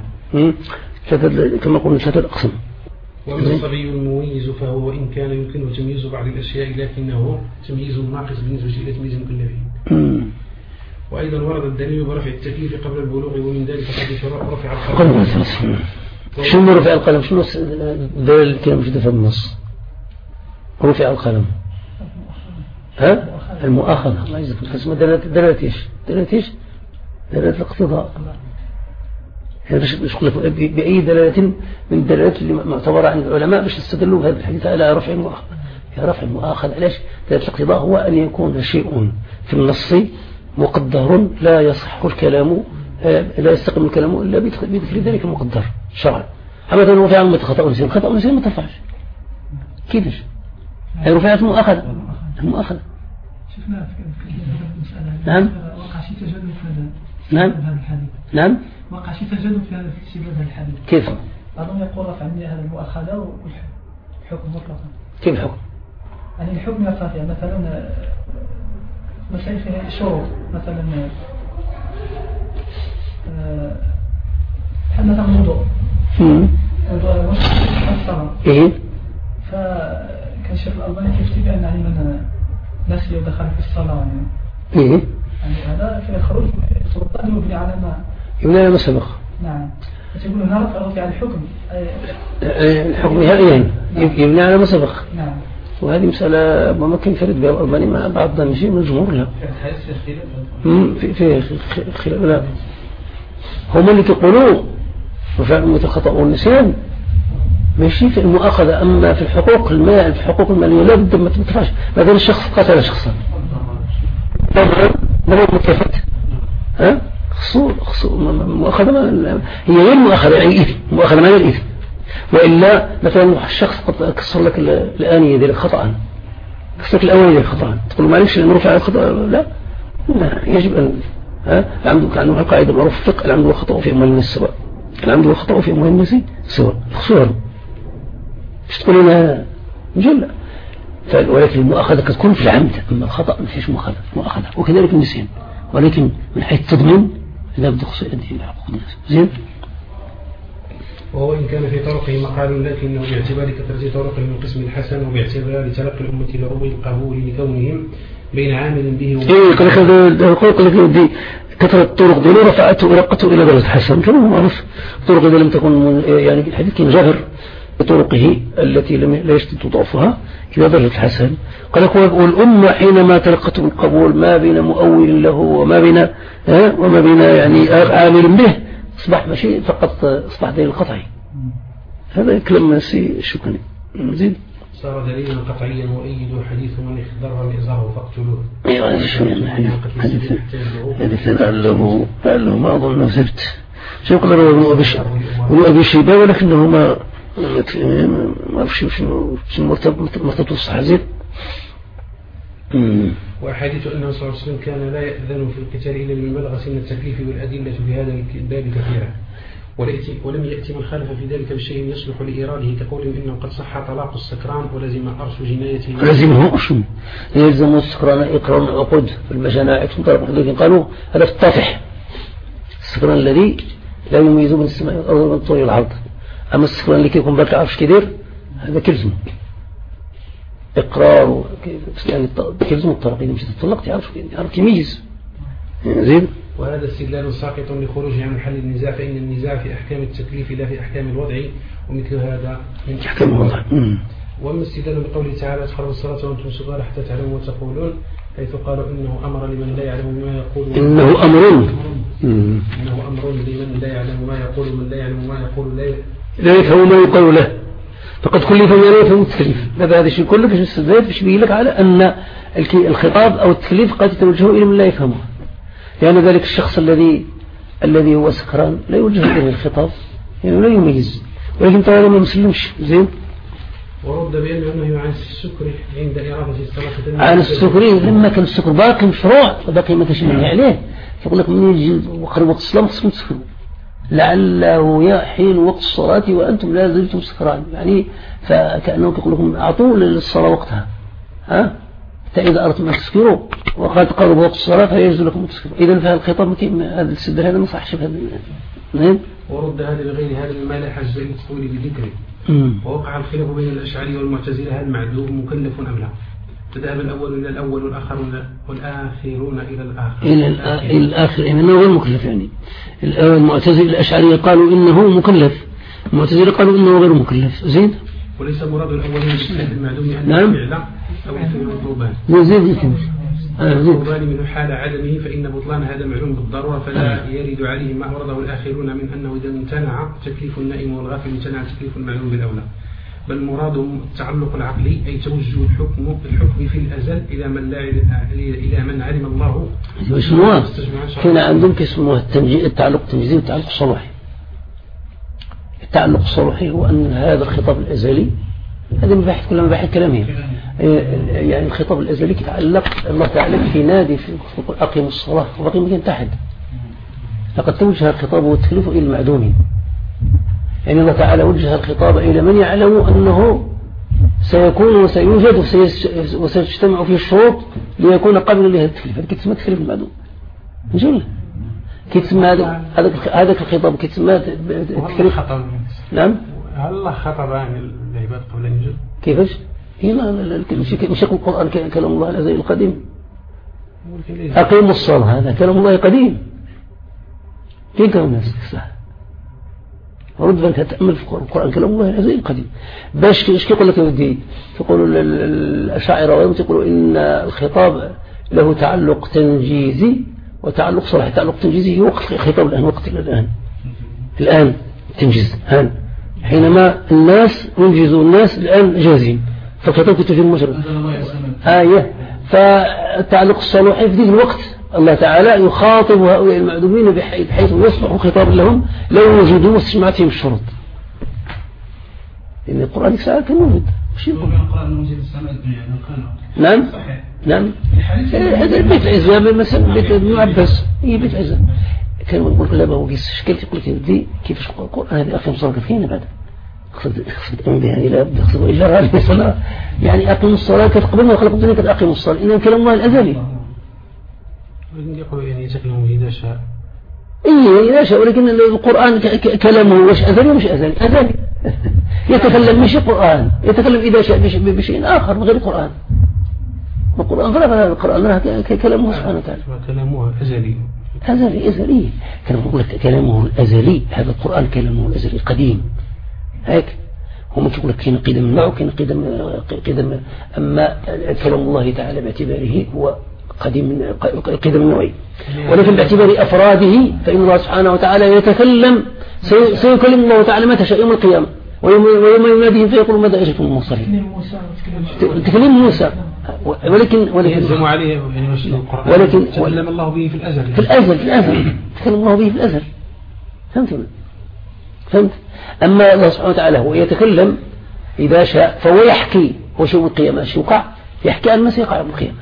كما قلنا ثلاثة أقسام. وأما الصبي المميز فهو وإن كان يمكنه تمييز بعض الأشياء لكنه تمييز ناقص بالنسبة إلى تمييز المكلفين. وأيضا ورد الدليل برفع التكليف قبل البلوغ ومن ذلك قد رفع القلم. شنو رفع القلم؟ شنو الدليل اللي كان موجود في النص؟ رفع القلم. ها؟ المؤاخذة. الله يجزاك الخير. دلالة دلالة إيش؟ دلالة إيش؟ دلالة الاقتضاء. باش نقول لك بأي دلالة من الدلالات اللي معتبرة عند العلماء باش يستدلوا بهذا الحديث على رفع المؤاخذة. رفع المؤاخذة علاش؟ دلالة الاقتضاء هو أن يكون شيء في النص مقدر لا يصح الكلام لا يستقيم الكلام إلا بذكر ذلك المقدر شرعا. أما إذا رفع عن خطأ نسيان خطأ نسيان ما ترفعش كيفاش؟ هي رفعت المؤاخذة المؤاخذة. شفنا في المسألة نعم وقع شيء تجادل في هذا نعم الحديث. نعم وقع شيء تجادل في هذا في هذا الحديث. كيف؟ بعضهم يقول رفع هذا المؤاخذة والحكم مطلقا. كيف الحكم؟ يعني الحكم يرتفع مثلا مسائل فيها شروط مثلا بحال مثلا الوضوء وضوء الصلاة. إيه. فكان الشيخ الألباني يفتي بأن يعني من نسي ودخل في الصلاة يعني. إيه. يعني هذا في الخروج سلطان يبني على ما يبني على ما سبق. نعم. فتقول هنا رفع رفع الحكم. الحكم نهائيا يبني على ما سبق. نعم. وهذه مسألة ما كان يفرد بها الألباني مع بعض المشي من الجمهور لا. في في خلاف لا. هم اللي يقولوا رفع المتخطئ والنسيان ماشي في المؤاخذة. أما في الحقوق المال في الحقوق المالية لا بد ما تدفعش. مثلا الشخص قتل شخصا ضرب مكافأة ها خصو خصو مؤاخذة ما هي غير مؤاخذة يعني إثم مؤاخذة ما غير إثم. وإلا مثلا الشخص قد كسر لك الآنية ديالك خطأ كسر لك الأواني ديالك خطأ تقول معلش نرفع الخطأ لا لا يجب أن ها عنده عنده قاعدة معروف في الفقه عنده خطأ في أموال الناس سواء عنده خطأ في أموال الناس سواء خصوصا مش تقول لنا مجلة. ولكن المؤاخذة كتكون في العمد. أما الخطأ ما فيش مؤاخذة مؤاخذة وكذلك النسيان. ولكن من حيث التضمين لا بد خصوصا يدين حقوق الناس زين. وهو إن كان في طرقه مقال لكنه باعتبار كثرة طرقه من قسم الحسن وباعتبار تلقي الأمة لعروض القبول لكونهم بين عامل به وبين إيه قال لك دي كثرة الطرق دي رفعته ورقته إلى درجة الحسن كما هو معروف. الطرق إذا لم تكن يعني الحديث ينجبر بطرقه التي لا يشتد ضعفها إلى درجة الحسن. قال لك والأمة حينما تلقته بالقبول ما بين مؤول له وما بين وما بين يعني عامل به أصبح ماشي فقط أصبح دليل قطعي. هذا كلام سي شكرا نزيد. صار دليلا قطعيا وأيد حديث من اخضر مئزره فاقتلوه. أيوة هذا شو يعني حديث حديث لعله لعله ما أظن زبت شو يقول له ابن أبي شيبة ولكنه ما ما أعرف شنو شنو مرتبط الصحة زين. وأحاديث أنه صلى الله عليه وسلم كان لا يأذن في القتال إلا بمن بلغ سن التكليف والأدلة في هذا الباب كثيرة ولم يأتي من خالف في ذلك بشيء يصلح لإراده كقولهم إنه قد صح طلاق السكران ولزم أرش جنايته لزمه أرش يلزم السكران إقرار العقود في المجانع لكن قالوا هذا في الطافح السكران الذي لا يميز بين السماء والأرض وبين الطول والعرض. أما السكران اللي كيكون بالك عرش كبير هذا كلزم إقرار يعني كلزم الطلاق إذا مشيت تطلقت يعرف يعرف يميز زين. وهذا استدلال ساقط لخروج عن محل النزاع فإن النزاع في أحكام التكليف لا في أحكام الوضع ومثل هذا من أحكام الوضع. وأما استدلال بقوله تعالى تقربوا الصلاة وأنتم صغار حتى تعلموا وتقولون حيث قالوا إنه أمر لمن لا يعلم ما يقول إنه أمر إنه أمر لمن لا يعلم ما يقول من لا يعلم ما يقول لا لا يفهم ما يقول له فقد كلف ما لا يفهم التكليف. هذا هذا الشيء كله باش نستدل باش يبين لك على أن الخطاب أو التكليف قد يتوجه إلى من لا يفهمه. لأن ذلك الشخص الذي الذي هو سكران لا يوجه إليه الخطاب يعني لا يميز ولكن طبعا ما مسلمش زين. ورد بأنه أنه عن السكر عند إرادة الصلاة عن السكر لما كان السكر باقي مشروع باقي ما تشمل عليه يقول لك من يجي وقرب وقت الصلاة خصكم تسكروا لعله يحين وقت الصلاة وأنتم لا زلتم سكران يعني فكأنه يقول لكم أعطوا للصلاة وقتها ها فإذا أردتم أن تسكروا وقد قرب وقت الصلاة فيجوز لكم أن تسكروا. إذا فهذا الخطاب هذا السدر هذا ما صحش بهذا نعم. ورد هذا بغير هذا مما لا حاجة إلى التطويل بذكره. ووقع الخلاف بين الأشعري والمعتزلة هل معدوم مكلف أم لا؟ فذهب الأول إلى الأول والآخرون والآخرون إلى الآخر إلى الآخر إنه غير مكلف يعني المعتزلة الأشعري قالوا إنه مكلف المعتزلة قالوا إنه غير مكلف زين. وليس مراد الأولين بالمعدوم أن نعم. فعلا أو إثم المطلوبان زين زين القرآن منه حال عدمه فإن بطلان هذا معلوم بالضرورة فلا يرد عليه ما أورده الآخرون من أنه إذا امتنع تكليف النائم والغافل امتنع تكليف المعلوم بالأولى، بل مرادهم التعلق العقلي أي توجه الحكم الحكم في الأزل إلى من لا إلى من علم الله. شنو كان عندهم كيسموه التعلق التنجيزي والتعلق الصلوحي. التعلق الصلوحي هو أن هذا الخطاب الأزلي، هذه مباحث كلها مباحث كلامية، يعني الخطاب الأزلي يتعلق الله تعالى في نادي في أقيموا الصلاة وبقي مكان تحت، لقد توجه الخطاب والتكليف إلى المعدومين، يعني الله تعالى وجه الخطاب إلى من يعلم أنه سيكون وسيوجد وسيجتمع فيه الشروط ليكون قابلا لهذا التكليف. هذا كتسمى تكليف المعدوم نجول كتسمى هذا الخطاب كتسمى التكليف. نعم هل الله خطب عن العباد قبل أن يوجد؟ كيفاش؟ هنا مش يقول القرآن كلام الله الأزلي القديم. أقيموا الصلاة هذا كلام الله قديم. فين كلام الناس صح؟ ورد بالك تأمل في القرآن كلام الله الأزلي القديم. باش ايش كيقول لك ودي؟ يقولوا الأشاعرة وهم يقولوا إن الخطاب له تعلق تنجيزي وتعلق صلاحي. تعلق تنجيزي هو خطاب الآن وقت الآن الآن تنجيز هان حينما الناس ينجزوا الناس الآن جاهزين فالخطاب كتجيب مجرد آية. فالتعلق الصلاحي في ذلك الوقت الله تعالى يخاطب هؤلاء المعدومين بحيث يصبح خطاب لهم لو وجدوا واستجمعت فيهم الشروط، لأن القرآن ساعة كان موجود. نعم نعم هذا بيت العزة مثلا بيت ابن عباس هي بيت العزة كان يقول لك لا هو قيس شكلت يقول لك دي كيفاش القرآن هذه أقيم الصلاة فينا بعد قصد قصد أم بها إلى أبدا قصد إلا رأي الصلاة يعني أقيم الصلاة قبل ما خلق الدنيا كانت أقيم الصلاة إنه كلام الله الأزلي. يقول يعني يتكلم إذا شاء إيه إذا شاء، ولكن القرآن كلامه وش أزلي ومش أزلي أزلي يتكلم مش قرآن يتكلم إذا شاء بشيء آخر غير القرآن. القرآن فلا القرآن كلامه سبحانه وتعالى كلامه أزلي أزلي أزلي كان يقول لك كلامه الأزلي. هذا القرآن كلامه الأزلي القديم هيك هم يقول لك كان قدم معه كان قدم قدم أما كلام الله تعالى باعتباره هو قديم قدم النوعي، ولكن باعتبار أفراده فإن الله سبحانه وتعالى يتكلم سيكلم الله تعالى متى شاء يوم القيامة ويوم يناديهم فيقول ماذا أجبتم المرسلين تكلم موسى. ولكن ولكن عليه ولكن تكلم الله به في الأزل في الأزل في الأزل تكلم الله به في الأزل. فهمت فهمت أما الله سبحانه وتعالى هو يتكلم إذا شاء فهو يحكي وش يوم القيامة ايش يوقع يحكي عن ما سيقع يوم القيامة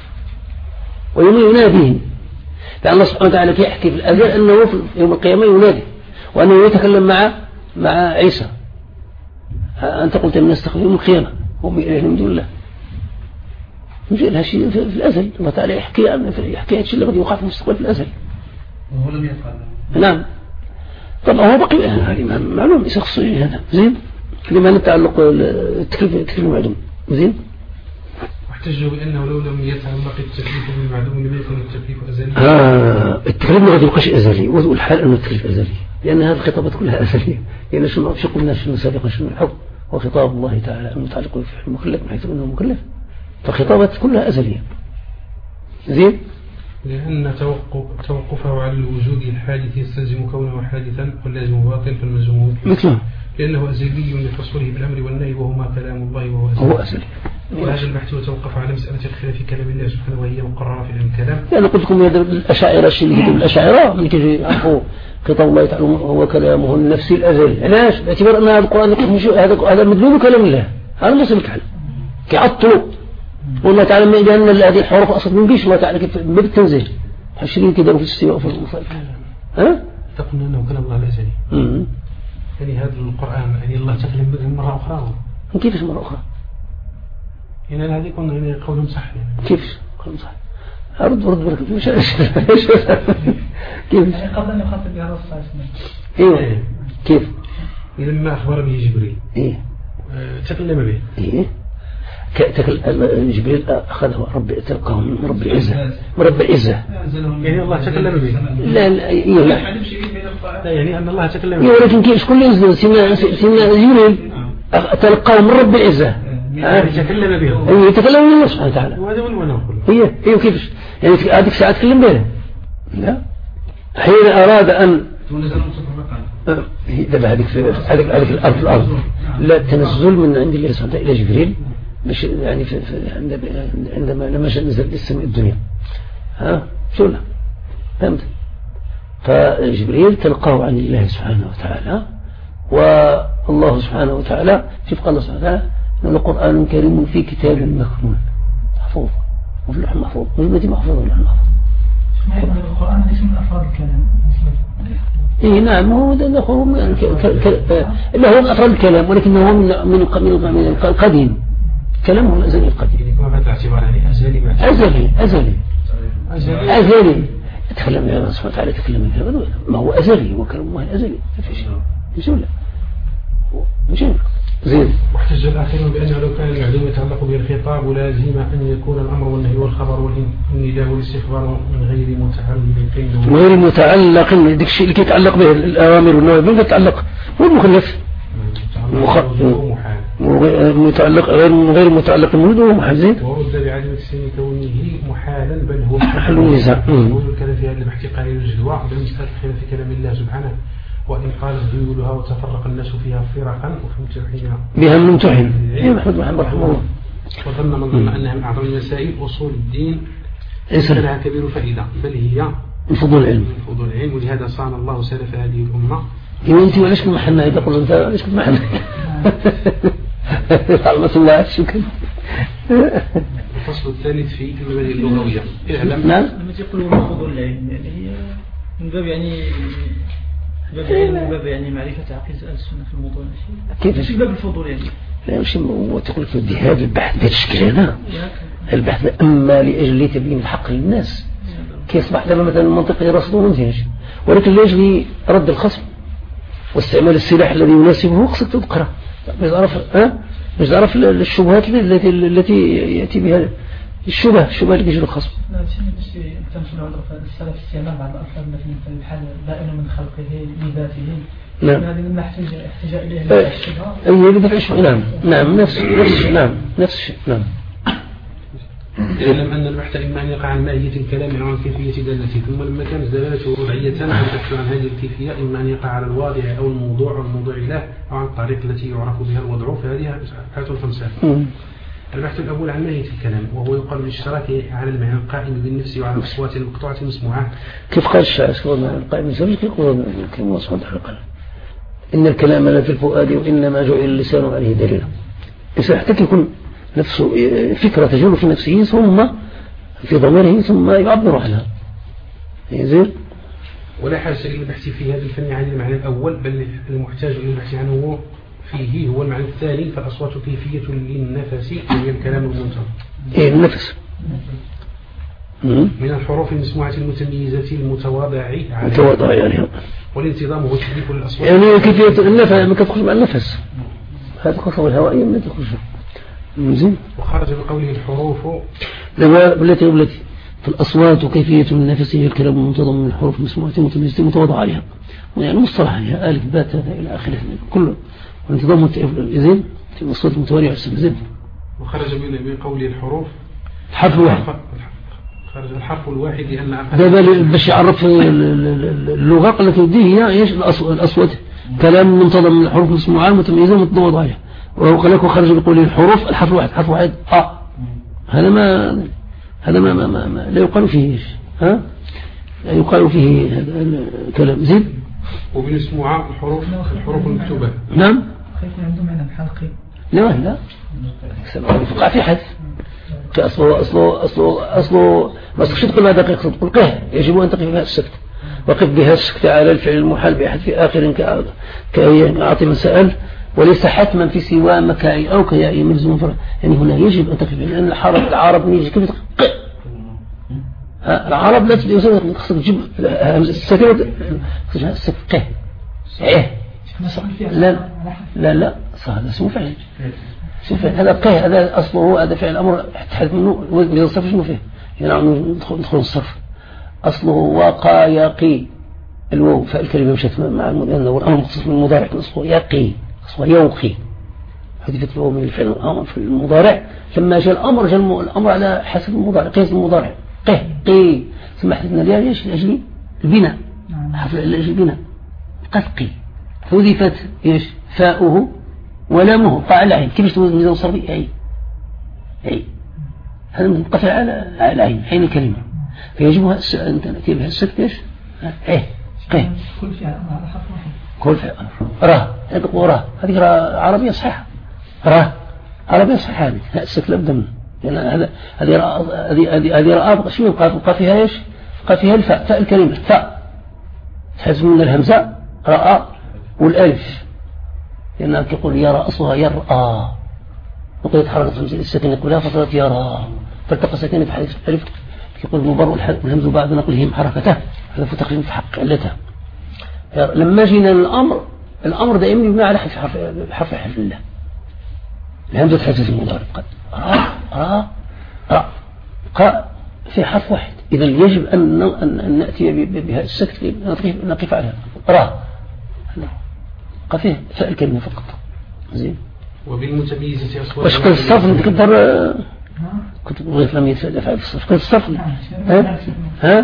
ويوم يناديهم. فأن الله سبحانه وتعالى يحكي في الأزل أنه في يوم القيامة ينادي وأنه يتكلم مع مع عيسى أنت قلت من نستخدم يوم القيامة هم إليه من دون الله نجي لها شيء في الأزل. الله تعالى يحكي عن يحكي الشيء اللي قد يوقع في المستقبل في الأزل وهو لم يفعل. نعم طبعا هو بقي هذه معلوم شخصي هذا زين لما نتعلق التكليف التكليف المعدوم زين. واحتجوا بأنه لو لم يتعلق التكليف بالمعدوم لم يكن التكليف أزلي. آه التكليف ما غادي يبقاش أزلي والحال أنه التكليف أزلي لأن هذه الخطابات كلها أزلية. لأن شنو شو قلنا شنو سابقا شنو الحكم وخطاب الله تعالى المتعلق بالفعل المكلف من حيث أنه مكلف فالخطابات كلها أزلية زين. لأن توقف توقفه على الوجود الحادث يستلزم كونه حادثا واللازم باطل فالملزوم مثله لأنه أزلي لفصوله بالأمر والنهي وهما كلام الله وهو أزلي. هو أزلي. وهذا البحث توقف على مسألة الخلاف في كلام الله سبحانه وهي مقررة في الكلام. يعني قلت لكم هذا الأشاعرة الشيء اللي يجيب الأشاعرة من كيجي يعرفوا خطاب الله تعالى هو كلامه النفسي الأزلي. علاش؟ باعتبار أن هذا القرآن هذا هذا مدلول كلام الله هذا ما يصير الحل كيعطلوا والله تعالى ما يجعلنا هذه الحروف أصلا من بيش الله تعالى بالتنزيل عشرين كده في الاستواء وفي المصائب. ها؟ تقولنا أنه كلام الله الأزلي. امم يعني هذا القرآن يعني الله تكلم به مرة أخرى. كيفش مرة أخرى؟ يعني هذا يكون يعني قولهم صح يعني. كيفش قولهم صح؟ أرد أرد برك مش كيف؟ قبل أن يخاطب بها الرسول صلى الله عليه وسلم. إيه كيف؟ لما أخبر به جبريل. إيه. تكلم به. إيه. تكلم جبريل أخذه رب تلقاه من رب العزة من رب العزة يعني الله تكلم به. لا لا إيه لا. لا يعني أن الله تكلم به. ولكن كيف كل ينزل سيدنا سيدنا جبريل تلقاه من رب العزة يتكلم بهم أي يتكلم الله سبحانه وتعالى وهذا هو نقول هي هي وكيفش يعني هذيك الساعة تكلم بها لا حين أراد أن دابا هذيك هذيك هذيك الأرض الأرض لا تنزل من عند الله سبحانه وتعالى إلى جبريل مش يعني في عندما لما نزل السماء الدنيا ها شو لا فهمت فجبريل تلقاه عن الله سبحانه وتعالى والله سبحانه وتعالى شوف قال الله سبحانه وتعالى إن القرآن كريم في كتاب مكنون محفوظ وفي اللوح المحفوظ وجملة محفوظة اللوح المحفوظ القرآن ليس من أفراد الكلام إيه نعم هو ده هو إلا هو من أفراد الكلام ولكنه هو من من من القديم كلامه الأزلي القديم ما باعتبار يعني أزلي أزلي أزلي أزلي يتكلم يا الله سبحانه وتعالى يتكلم ما هو أزلي وكلام الله أزلي ما في شيء مش ولا مش زين. واحتج الآخرون بأنه لو كان المعلوم يتعلق به الخطاب لازم أن يكون الأمر والنهي والخبر والنداء والاستخبار من غير متعلق من غير متعلق ديك الشيء اللي يتعلق به الأوامر والنواهي من يتعلق هو المخلف متعلق غير غير متعلق المولد وهو محال زين. ورد بعدم السن كونه محالا بل هو محل النزاع. وكذا في هذا البحث قال الجدوى بالمسألة في كلام الله سبحانه وإن قالت ذيولها وتفرق الناس فيها فرقا وفمتحنها بها ممتحن يا محمد محمد رحمه الله. وظن من ظن أنها من أعظم المسائل أصول الدين ليس لها كبير فائدة بل هي من فضول العلم من فضول العلم ولهذا صان الله سلف هذه الأمة. يا أنت ولاش كنت محلنا إذا قلت أنت ولاش كنت محلنا رحمة الله شكرا. الفصل الثالث في المبادئ اللغوية. اعلم نعم لما يقولوا من فضول العلم يعني هي من باب يعني باب العلم باب يعني معرفة عقيدة أهل السنة في الموضوع كيف باب الفضول يعني لا مش هو تقول لك بدي هذا البحث بهذا الشكل هنا البحث أما لأجل تبيين الحق للناس كيف أصبح دابا مثلا المنطق يرصده ومنتهج ولكن لأجل رد الخصم واستعمال السلاح الذي يناسبه خصك تذكره باش تعرف ها باش تعرف الشبهات التي التي يأتي بها الشبهة الشبهة اللي يجي الخصم. لا شيء باش تمشي العذر السلف استعمال بعض الألفاظ مثل بحال بائن من خلقه لذاته. نعم. هذه مما احتاج احتاج إليه الشبهة. أي بدفع الشبهة نعم نعم نفس نفس نعم نفس الشيء نعم. اعلم أن البحث إما أن يقع عن ماهية الكلام أو عن كيفية دلالته ثم لما كانت دلالته وضعية البحث عن هذه الكيفية إما أن يقع على الواضع أو الموضوع أو الموضوع له أو عن الطريق التي يعرف بها الوضع فهذه حالة خمسة. البحث الأول عن ماهية الكلام وهو يقال بالاشتراك على المعنى القائم بالنفس وعلى الأصوات المقطوعة المسموعة. كيف قال الشاعر القائم بالنفس كيف يقول كلمة سبحانه وتعالى إن الكلام لا في الفؤاد وإنما جعل اللسان عليه دليلا. إذا حتى يكون نفسه فكرة تجول في نفسه ثم في ضميره ثم يعبر عنها زين. ولا حاجة إلى البحث في هذا الفن عن المعنى الأول بل المحتاج إلى البحث عنه فيه هو المعنى الثاني فالأصوات كيفية للنفس وهي الكلام المنتظم. إيه النفس من الحروف المسموعة المتميزة المتواضعة المتواضعة يعني والانتظام هو تكليف الأصوات يعني كيفية النفس ما تخرج مع النفس هذا خصوصا الهوائية ما تخرج زين. وخرج بقوله الحروف التي التي في الأصوات وكيفية النفس هي الكلام المنتظم من الحروف المسموعة المتميزة المتواضعة عليها يعني مصطلح عليها ألف باء تاء إلى آخره كله والانتظام زين في الأصوات المتوالية زين. وخرج بقوله الحروف الحرف الواحد خرج الحرف الواحد لأن هذا باش يعرف اللغة التي دي هي ايش الأصوات كلام منتظم من الحروف المسموعة المتميزة متواضعة عليها وهو قال لك وخرج بقوله الحروف الحرف الواحد حرف واحد أ هذا ما هذا ما, ما, ما, ما لا يقال فيه ها لا يقال فيه هذا الكلام زين. وبالمسموعة الحروف الحروف المكتوبة نعم يكون عنده معنى حلقي لا لا يفقع في حد أصله أصله أصله أصله ما تقصد تقول ما دقيق تقول قه يجب أن تقف بها السكت وقف بها السكت على الفعل المحال بأحد في آخر كأعطي من سأل وليس حتما في سوى مكاي أو كياء ملزم فرق يعني هنا يجب أن تقف لأن الحرف العرب يجي كيف ق العرب لا تقصد تجيب السكت السكت ق إيه لا لا لا صح هذا اسمه فعل شوف هذا قه هذا أصله هذا فعل الأمر تحدث منه من الصرف شنو فيه يعني ندخل ندخل الصرف أصله وقا يقي الواو فالكلمة مشت مع المؤنث والأمر مختص من المضارع أصله يقي أصله يوقي حذفت له من الفعل الأمر في المضارع. لما جاء الأمر جاء الأمر على حسب المضارع، قياس المضارع قه قي، ثم حذفنا لها ليش؟ لأجل البناء، حرف لأجل البناء قد قي، حذفت إيش فاؤه ولامه قاع العين. كيف تميز الميزان الصرفي؟ أي أي هذا منقطع على على العين، عين الكلمة، فيجب أن تأتي بها السكت إيش؟ إيه قه كل فعل أمر على حرف واحد. كل فعل راه تقول راه هذه عربية صحيحة، راه عربية صحيحة هذه السكت لابد منه، لأن هذا هذه هذه هذه رأى شو يبقى يبقى فيها إيش؟ يبقى فيها الفاء، فاء الكلمة فاء تحذف من الهمزة رأى والألف، لأنها يقول يرى أصلها يرأى، وقد يتحرك الهمزة الساكنة يقولها فصارت يرى، فالتقى ساكنة في حديث الألف يقول المبر والهمز بعد نقلهم حركته، هذا في تقريب في حق علته. لما جينا الأمر، الأمر دائما يبنى على حرف حرف حرف حرف الله، الهمزة تحذف المضارع قد را را را قاء في حرف واحد، إذا يجب أن أن نأتي بها السكت نقف عليها را قفيه فاء الكلمة فقط. زين. وبالمتميزة أصوات واش كنت الصرف نقدر كنت بغيت لم يتفعل في الصرف كنت الصرف ها ها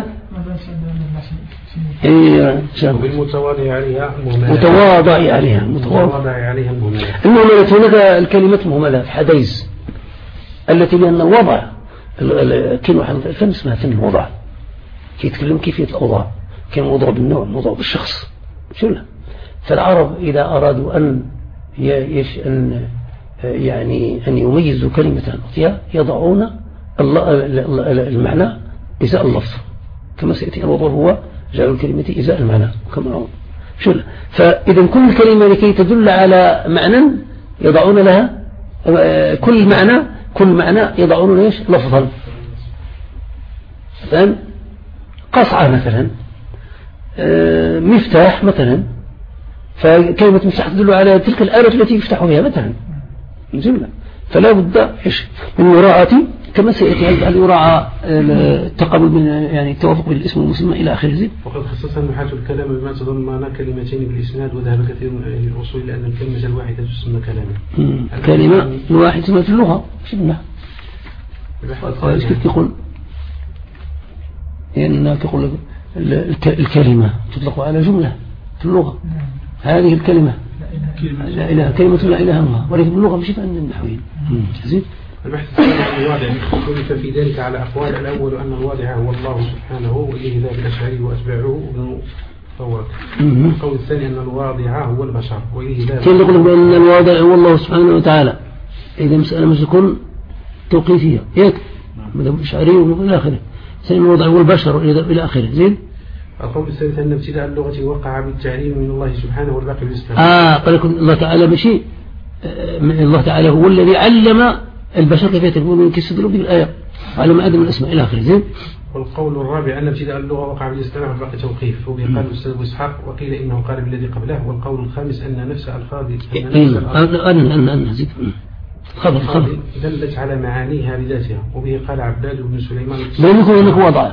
ايه وبالمتواضع عليها مهملة، متواضع عليها متواضع عليها المهملة. المهملة هناك الكلمة مهملة في حديث التي لأن الوضع كلمة حدث الفن اسمها فن الوضع، يتكلم كيفية الأوضاع، كان موضوع بالنوع موضوع بالشخص شو له. فالعرب إذا أرادوا أن يش أن يعني أن يميزوا كلمة أخرى يضعون المعنى إزاء اللفظ، كما سيأتي الوضوء هو جعل الكلمة إزاء المعنى كما شو له. فإذا كل كلمة لكي تدل على معنى يضعون لها كل معنى كل معنى يضعون ليش لفظا. مثلا قصعة مثلا، مفتاح مثلا، فكلمة مفتاح تدل على تلك الآلة التي يفتح بها مثلا جملة، فلا بد إيش من مراعاة كما سيأتي هل يراعى التقابل من يعني التوافق بين الاسم والمسمى إلى آخره. زين. وقد خصص محاة الكلام بما تضمن كلمتين بالإسناد، وذهب كثير من أهل الأصول إلى أن الكلمة الواحدة تسمى كلاما. كلمة الواحدة تسمى في اللغة شبنا كيف يقول يعني يقول الكلمة تطلق على جملة في اللغة، هذه الكلمة لا إله كلمة لا إله إلا الله، ولكن باللغة مش عند النحويين. زين. البحث الثاني عن الواضع اختلف في ذلك على أقوال. الأول أن الواضع هو الله سبحانه وإليه ذهب الأشعري وأتباعه ابن فورك. القول الثاني أن الواضع هو البشر وإليه ذهب. كان يقول بأن الواضع هو الله سبحانه وتعالى، إذا مسألة مش تكون توقيفية هيك مذهب الأشعري وإلى آخره. ثاني الواضع هو البشر إلى آخره. زين. القول الثالث أن ابتداء اللغة وقع بالتعليم من الله سبحانه والباقي بالاستثناء. آه قال لكم الله تعالى بشيء، الله تعالى هو الذي علم البشر كيف يتكلمون كيف يستدلون به الآية، علم آدم الأسماء إلى آخره. زين. والقول الرابع أن ابتداء اللغة وقع بالاستثناء والباقي توقيف، وبه قال الأستاذ إسحاق وقيل إنه قال بالذي قبله. والقول الخامس أن نفس ألفاظ أن أن أن زيد خبر خبر دلت على معانيها بذاتها، وبه قال عباد بن سليمان لم يكن هناك وضع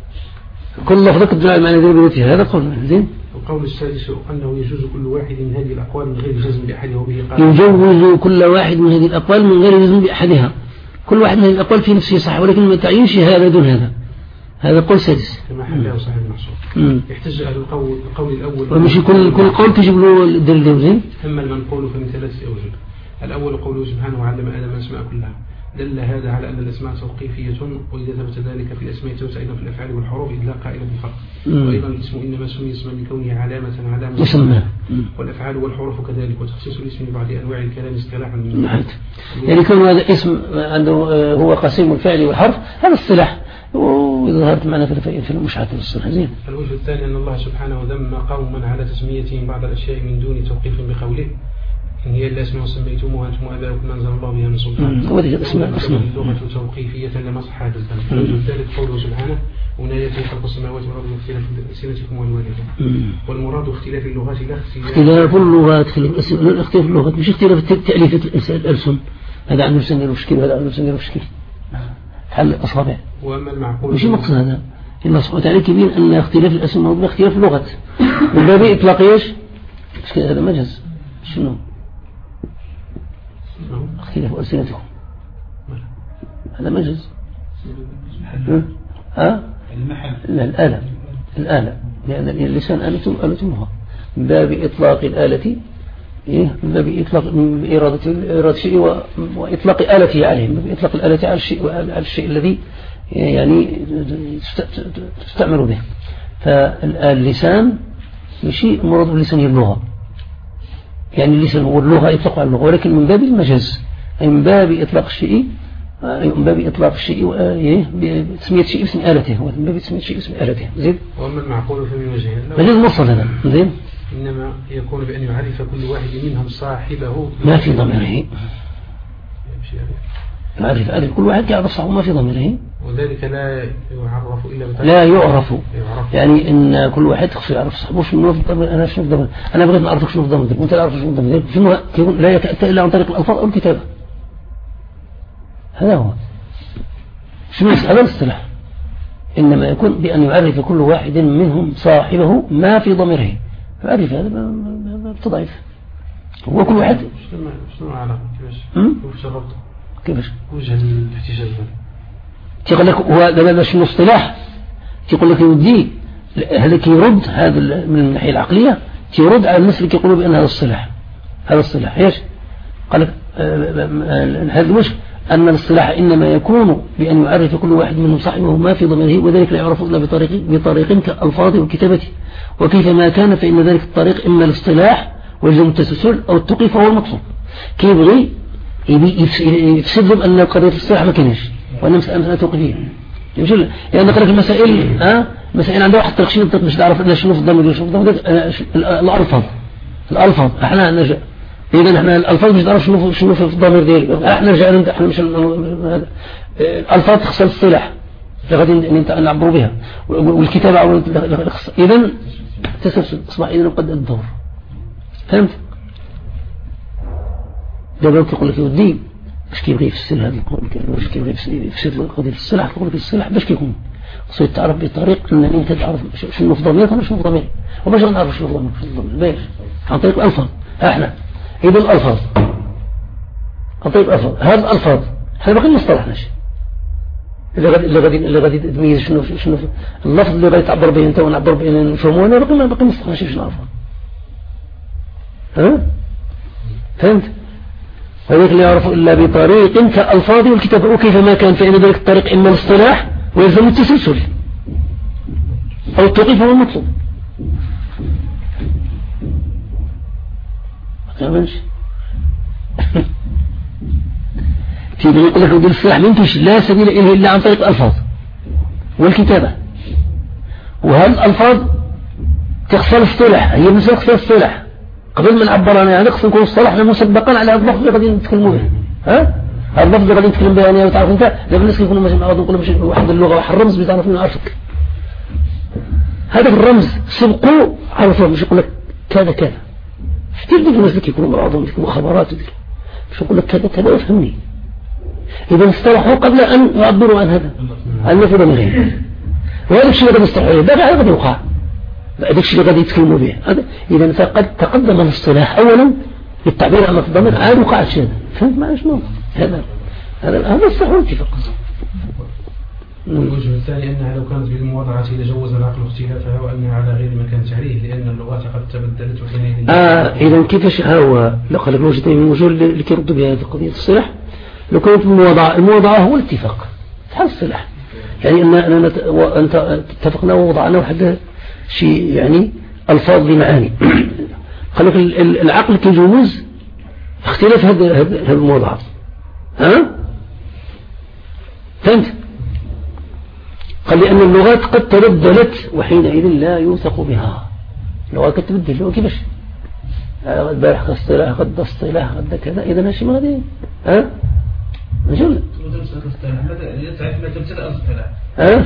كل لفظ تدل على معنى بذاتها. هذا قول. زين. القول السادس أنه يجوز كل واحد من هذه الأقوال من غير جزم بأحدها، وبه قال يجوز كل واحد من هذه الأقوال من غير جزم بأحدها، كل واحد من هذه الأقوال في نفسه صح، ولكن ما تعينش هذا دون هذا. هذا قول سادس كما حكاه صاحب المحصول. يحتج أهل القول القول الأول ومش كل كل قول تجيب له الدليل. زين. أما المنقول فمن ثلاثة أوجه. الأول قوله سبحانه وعلم آدم الأسماء كلها، دل هذا على أن الأسماء توقيفية، وإذا ثبت ذلك في الأسماء ثبت أيضا في الأفعال والحروف إذ لا قائل بالفرق. وأيضا الاسم إنما سمي اسما لكونه علامة علامة مسمى، والأفعال والحروف كذلك. وتخصيص الاسم لبعض أنواع الكلام اصطلاحا يعني كون هذا اسم عنده هو قسيم الفعل والحرف هذا اصطلاح، وإذا ظهرت معنا في المشعة الصلاح. زين. الوجه الثاني أن الله سبحانه ذم قوما على تسميتهم بعض الأشياء من دون توقيف بقوله إن هي الأسماء سميتموها أنتم وآباؤكم ما أنزل الله بها من سلطان. وهذه الأسماء اللغة توقيفية لما صح هذا الذنب. الوجه الثالث قوله سبحانه ونايته خلق السماوات والأرض واختلاف ألسنتكم وألوانكم. والمراد اختلاف اللغات لا اختلاف اللغات، اختلاف اللغات مش اختلاف تأليف الألسن. هذا عنده سنة مشكل وهذا عنده سنة مشكل حل الأصابع. وأما المعقول مش مقصد هذا. الله سبحانه وتعالى كبين أن اختلاف الألسن موضوع اختلاف اللغات من باب إطلاق إيش؟ هذا مجاز. شنو؟ اختلاف ألسنتكم هذا مجز. ها المحل لا الآلة الآلة لأن اللسان آلة آلة لغة من باب إطلاق الآلة إيه من باب إطلاق إرادة إرادة شيء وإطلاق آلته عليه من باب إطلاق الآلة على الشيء على الشيء الذي يعني تستعمل به. فاللسان شيء مراد باللسان هي اللغة يعني اللسان هو اللغة يطلق على اللغة ولكن من باب المجاز أي من باب إطلاق الشيء من باب إطلاق الشيء بتسمية شيء باسم آلته من باب تسمية شيء باسم آلته زين. وأما المعقول فمن وجهين مجاز مرسل هذا زين إنما يكون بأن يعرف كل واحد منهم صاحبه ما في ضميره يعرف أعرف كل واحد يعرف صاحبه ما في ضميره وذلك لا يعرف إلا بطريقة لا يعرف يعني إن كل واحد خصو يعرف صاحبه شنو في الضمير أنا شنو في الضمير أنا بغيت نعرفك شنو في الضمير وأنت لا تعرف شنو في الضمير شنو لا يتأتى إلا عن طريق الألفاظ أو الكتابة هذا هو شنو هذا الاصطلاح إنما يكون بأن يعرف كل واحد منهم صاحبه ما في ضميره فعرف هذا تضعيف هو كل واحد شنو العلاقة كيفاش الربط كيفاش وجه الاحتجاج تقول لك هو هذا شنو اصطلاح تقول لك يودي هذا كيرد هذا من الناحية العقلية كيرد على الناس اللي كيقولوا بأن هذا الصلاح هذا الصلاح ايش قال لك هذا وش أن الاصطلاح إنما يكون بأن يعرف كل واحد منهم صاحبه ما في ضميره وذلك لا يعرف إلا بطريق بطريق كالألفاظ وكتابته وكيف ما كان فإن ذلك الطريق إما الاصطلاح ويلزم التسلسل أو التقي فهو المقصود كيبغي يفسد لهم أن قضية الاصطلاح ما كانش وأن مسألة توقيفية يمشي يعني نقرأ في المسائل ها مسائل عندها واحد ترخيص مش تعرف إلا شنو في الضمير وشنو في الضمير الألفاظ الألفاظ احنا نرجع إذا احنا الألفاظ مش نعرف شنو شنو في الضمير ديالي احنا نرجع احنا مش هذا الألفاظ تخص الاصطلاح اللي غادي نعبروا بها والكتابة إذا تسلسل أصبح إذا قد الدور فهمت دابا كيقول لك يودي باش كيبغي يفسر هذا القول باش كيبغي يفسر قضية الصلاح يقول لك الصلاح باش كيكون خصو تعرف بطريق ان انت تعرف شنو في ضميرك ولا شنو في ضميرك وباش غنعرف شنو في ضميرك في الضمير باش عن طريق الألفاظ احنا إذا الألفاظ عن طريق الألفاظ هذه الألفاظ احنا باقي ما اصطلحناش اللي غادي اللي غادي اللي غادي تميز شنو شنو اللفظ اللي غادي تعبر به انت ونعبر به نفهموه انا باقي ما باقي ما اصطلحناش باش نعرفه ها فهمت وذلك لا يعرف إلا بطريق كالألفاظ والكتاب وكيف ما كان فإن ذلك الطريق إما الاصطلاح ويلزم التسلسل أو التوقيف هو المطلوب ما تعملش تيجي يقول لك ودي الاصطلاح ما يمكنش لا سبيل إليه إلا عن طريق الألفاظ والكتابة وهذه الألفاظ تخصى الاصطلاح هي مثل تخصى الاصطلاح قبل ما نعبر عن هذا خصنا نكون اصطلحنا مسبقا على هذا اللفظ اللي غادي نتكلموا به ها هذا اللفظ اللي غادي نتكلم به انا وتعرف انت دابا الناس كيكونوا مثلا غادي نقولوا باش واحد اللغه واحد الرمز بتعرف انه عارفك هذا الرمز سبقوا عرفوه مش يقول لك كذا كذا كثير ديال الناس اللي كيكونوا مع بعضهم يكونوا خبرات وديك باش يقول لك كذا كذا وفهمني اذا اصطلحوا قبل ان يعبروا عن هذا عن نفذ من غيره وهذا الشيء اللي مستحيل هذا غادي غادي يوقع هذا الشيء اللي غادي يتكلموا به اذا فقد تقدم الاصطلاح اولا للتعبير عن الضمير عاد وقع الشيء فهمت معنا شنو هذا هذا هذا الصح والاتفاق. الوجه الثاني أنها لو كانت بالمواضعة لجوز العقل اختلافها وأنها على غير مكان تعريف لأن اللغات قد تبدلت وحينئذ آه إذا كيفاش هو لقد الوجه من الوجوه اللي كيردوا بها هذه قضية الصلاح لو كانت المواضعة المواضعة هو الاتفاق بحال الصلاح يعني أن أنا أنت اتفقنا ووضعنا واحد شيء يعني ألفاظ لمعاني قال لك العقل كيجوز اختلاف هذه هذه المواضعات ها فهمت قال لأن اللغات قد تبدلت وحينئذ لا يوثق بها اللغات قد تبدل اللغة كيفاش البارح قد اصطلاح قد اصطلاح قد كذا إذا هالشيء ما غادي ها نجول ها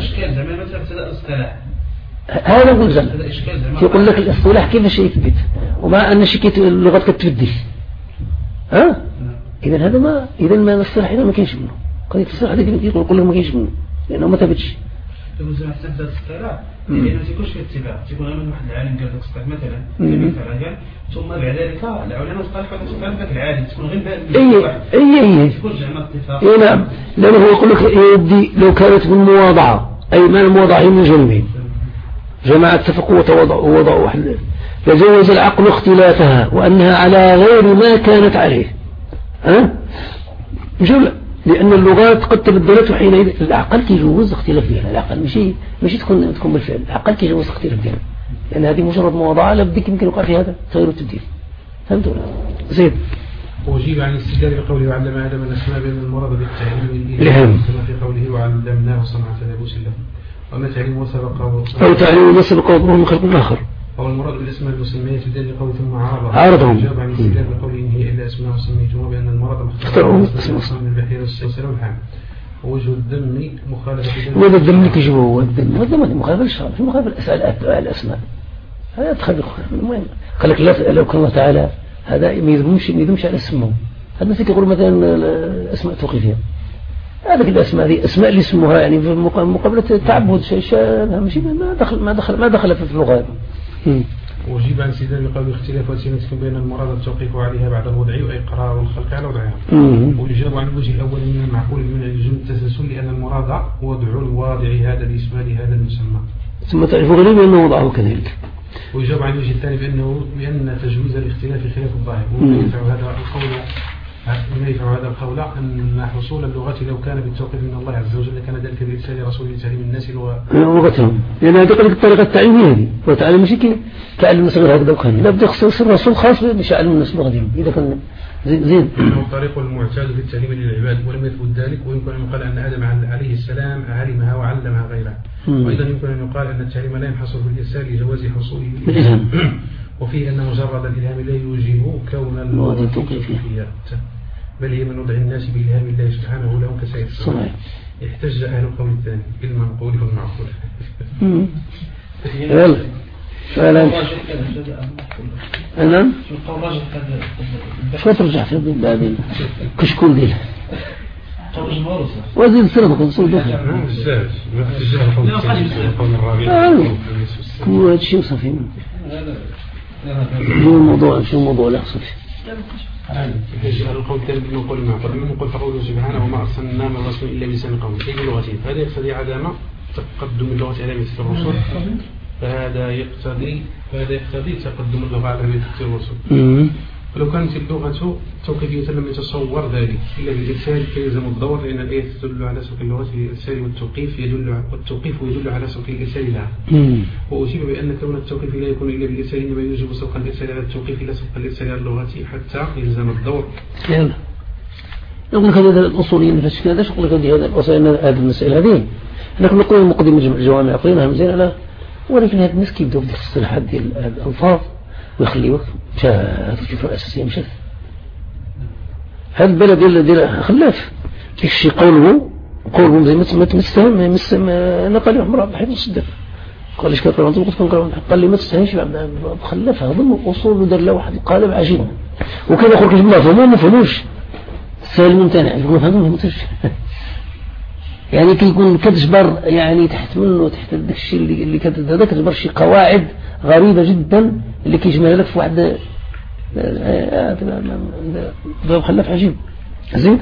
هذا هو الجمع يقول لك الاصطلاح كيفاش يثبت ومع أن شيء اللغات كتبدل ها إذا هذا ما إذا ما الاصطلاح إذا ما كاينش منه قضية الاصطلاح هذا يقول لك ما كاينش منه لأنه ما ثبتش لأنه ما تيكونش فيه اتباع، تيكون غير من واحد العالم قال ذاك الصحيح مثلا مثلا قال ثم بعد ذلك العلماء اصطلحوا على تفعل ذاك العالم تكون غير اي اي اي تكون زعما اتفاق. اي نعم، لأنه هو يقول لك يدي لو كانت بالمواضعة أي ما المواضعين من جنبين جماعة اتفقوا وتوضعوا ووضعوا واحد يجوز العقل اختلافها وأنها على غير ما كانت عليه. ها مجول، لأن اللغات قد تبدلت حينئذ العقل كيجوز اختلاف بها. العقل ماشي ماشي تكون تكون بالفعل، العقل كيجوز اختلاف بها لأن هذه مجرد مواضعة لا بدك يمكن يقع في هذا تغير التبديل. فهمتوا؟ زين. وأجيب عن الاستدلال بقوله وعلم آدم الأسماء بين المراد بالتعليم الإلهام كما في قوله وعلمناه صنعة لبوس له. وما تعليم وسبق أو تعليم ما سبق وضعه من خلق آخر. أو المراد بالاسماء المسميات في ذلك قول ثم عارض عارضهم. جاب عن الاستدلال بقوله إن هي إلا اسماء سميتم بأن المراد مختار اسم من البحير والسلسلة والحام. ووجه الذم مخالفة وهذا الذم اللي كيجيبه هو الذم، هذا مخالفة للشرع، في مخالفة الأسماء. هذا تخلق المهم قال لك لا لو كان الله تعالى هذا ما يذمش ما يذمش على اسمه. هذا الناس يقول مثلا الأسماء توقيفية، هذه الأسماء هذه أسماء اللي يسموها يعني في مقابلة التعبد شيء شيء ماشي ما دخل ما دخل ما دخل في اللغة. وجيب عن سيدنا بقول اختلاف وسيلتكم بين المراد التوقيف عليها بعد الوضع وإقرار الخلق على وضعها. ويجاب عن الوجه الأول من المعقول من الجزم التسلسل لأن المراد وضع الواضع هذا الاسم لهذا المسمى. ثم تعرف غريب أنه وضعه كذلك. ويجاب عن الوجه الثاني بأنه بأن تجويز الاختلاف خلاف الظاهر. ويدفع هذا القول ما يفعل هذا القول أن حصول اللغة لو كان بالتوقيف من الله عز وجل كان ذلك بإرسال رسول لتعليم الناس لغتهم، لأن هذه الطريقة التعليمية هذه وتعلم مش كي تعلم الناس غير هكذا وكان لا بده يخصص الرسول خاص باش يعلم الناس لغتهم إذا كان زين. الطريق المعتاد في التعليم للعباد ولم يثبت ذلك، ويمكن أن يقال أن آدم عليه السلام علمها وعلمها غيره. وأيضا يمكن أن يقال أن التعليم لا ينحصر في الإرسال لجواز حصوله بالإلهام، وفيه أن مجرد الإلهام لا يوجب كون اللغة توقيفية بل هي من وضع الناس بإلهام الله سبحانه لهم كسائر السماء. احتج أهل القول الثاني بالمنقول والمعقول. يلا فعلا أنا شو ترجع في هذه كشكول دي وزير سرد كنصل دخل كل هذا شيء صفي شو الموضوع شو الموضوع اللي يحصل يجعل القول الثاني بالمنقول المعقول. من نقول فقوله سبحانه وما أرسلنا من رسول إلا بلسان قومه أي لغته، فهذا يقتضي عدم تقدم اللغة على مثل الرسل، فهذا يقتضي فهذا يقتضي تقدم اللغة على مثل الرسل. ولو كانت اللغة توقيفية لم يتصور ذلك إلا بالإرسال فيلزم الدور، لأن الآية تدل على سوق اللغة للإرسال والتوقيف يدل والتوقيف يدل على سوق الإرسال لها. وأجيب بأن كون التوقيف لا يكون إلا بالإرسال إنما يوجب سوق الإرسال على التوقيف لا سوق الإرسال على اللغة حتى يلزم الدور. يلا نقول لك هذا الأصوليين في الشكل هذا شو لك هذا الأصوليين هذه المسألة هذه نحن نقول مقدمة جمع الجوامع قرينها مزين على، ولكن هذا الناس كيبدأوا في الصلاحات ديال الألفاظ ويخليوك شاهد تشوف الأساسية مشات. هذا البلد ديال ديال خلاف كيف شي قوله قوله زي ما تمستهم مسم نقل عمره بحيث الصدق قال ليش كثر انت قلت كنقرا قال لي ما تستهينش بخلفها ضمن اصول ودار له واحد القالب عجيب وكان اخر كيجمع فهموا ما فهموش سالم ممتنع يقول فهموا ما فهمتوش يعني كيكون كتجبر يعني تحت منه تحت داك الشيء اللي اللي كتهذا كتجبر شي قواعد غريبه جدا اللي كيجمعها لك في واحد ضرب خلاف عجيب زين.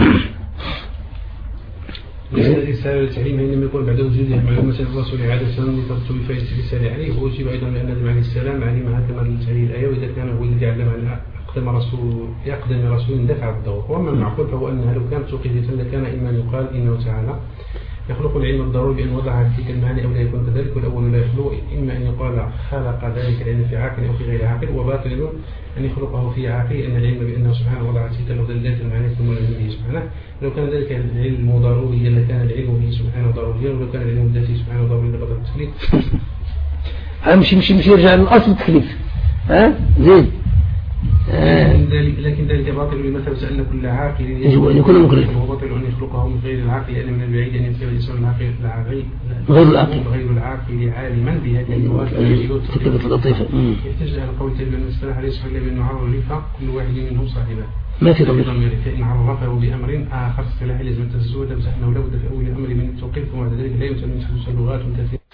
الرسالة التعليم إنما يكون بعد وجودها معلومة الرسول عادة لترتب فائدة الرسالة عليه. وأجيب أيضا بأن آدم عليه السلام علمها كما دلت عليه الآية، وإذا كان هو الذي علم عن أقدم رسول يقدم رسول دفع الدور. وأما المعقول فهو أنها لو كانت توقيفية لكان إما أن يقال إنه تعالى يخلق العلم الضروري بأن وضعها في تلك المعاني أو لا يكون كذلك، والأول لا يخلق إما أن يقال خلق ذلك العلم في عاقل أو في غير عاقل، وباطل أن يخلقه في عاقل أن العلم بأنه سبحانه وضع تلك الدلالات المعنية ثم به سبحانه. لو كان ذلك العلم ضروريا لكان العلم به سبحانه ضروريا، ولو كان العلم بذاته سبحانه ضروريا لبطل التكليف. مشي مشي مشي يرجع للأصل التكليف ها زين. لكن ذلك باطل بمثل سألنا كل عاقل يجب أن يكون مكلف، وباطل أن يخلقه من غير العاقل، لأن من البعيد أن يمكن الإنسان العاقل غير العاقل غير العاقل عالما بهذه المواد تكلفة اللطيفة. يحتج على قول تعالى من اصطلح عليه صلى الله عليه وسلم عرف كل واحد منهم صاحبه ما في ضمير، فإن عرفه بأمر آخر اصطلاح لازم التسوية لمسح أنه لا بد في أول الأمر من التوقيف، وبعد ذلك لا يمكن أن تحدث اللغات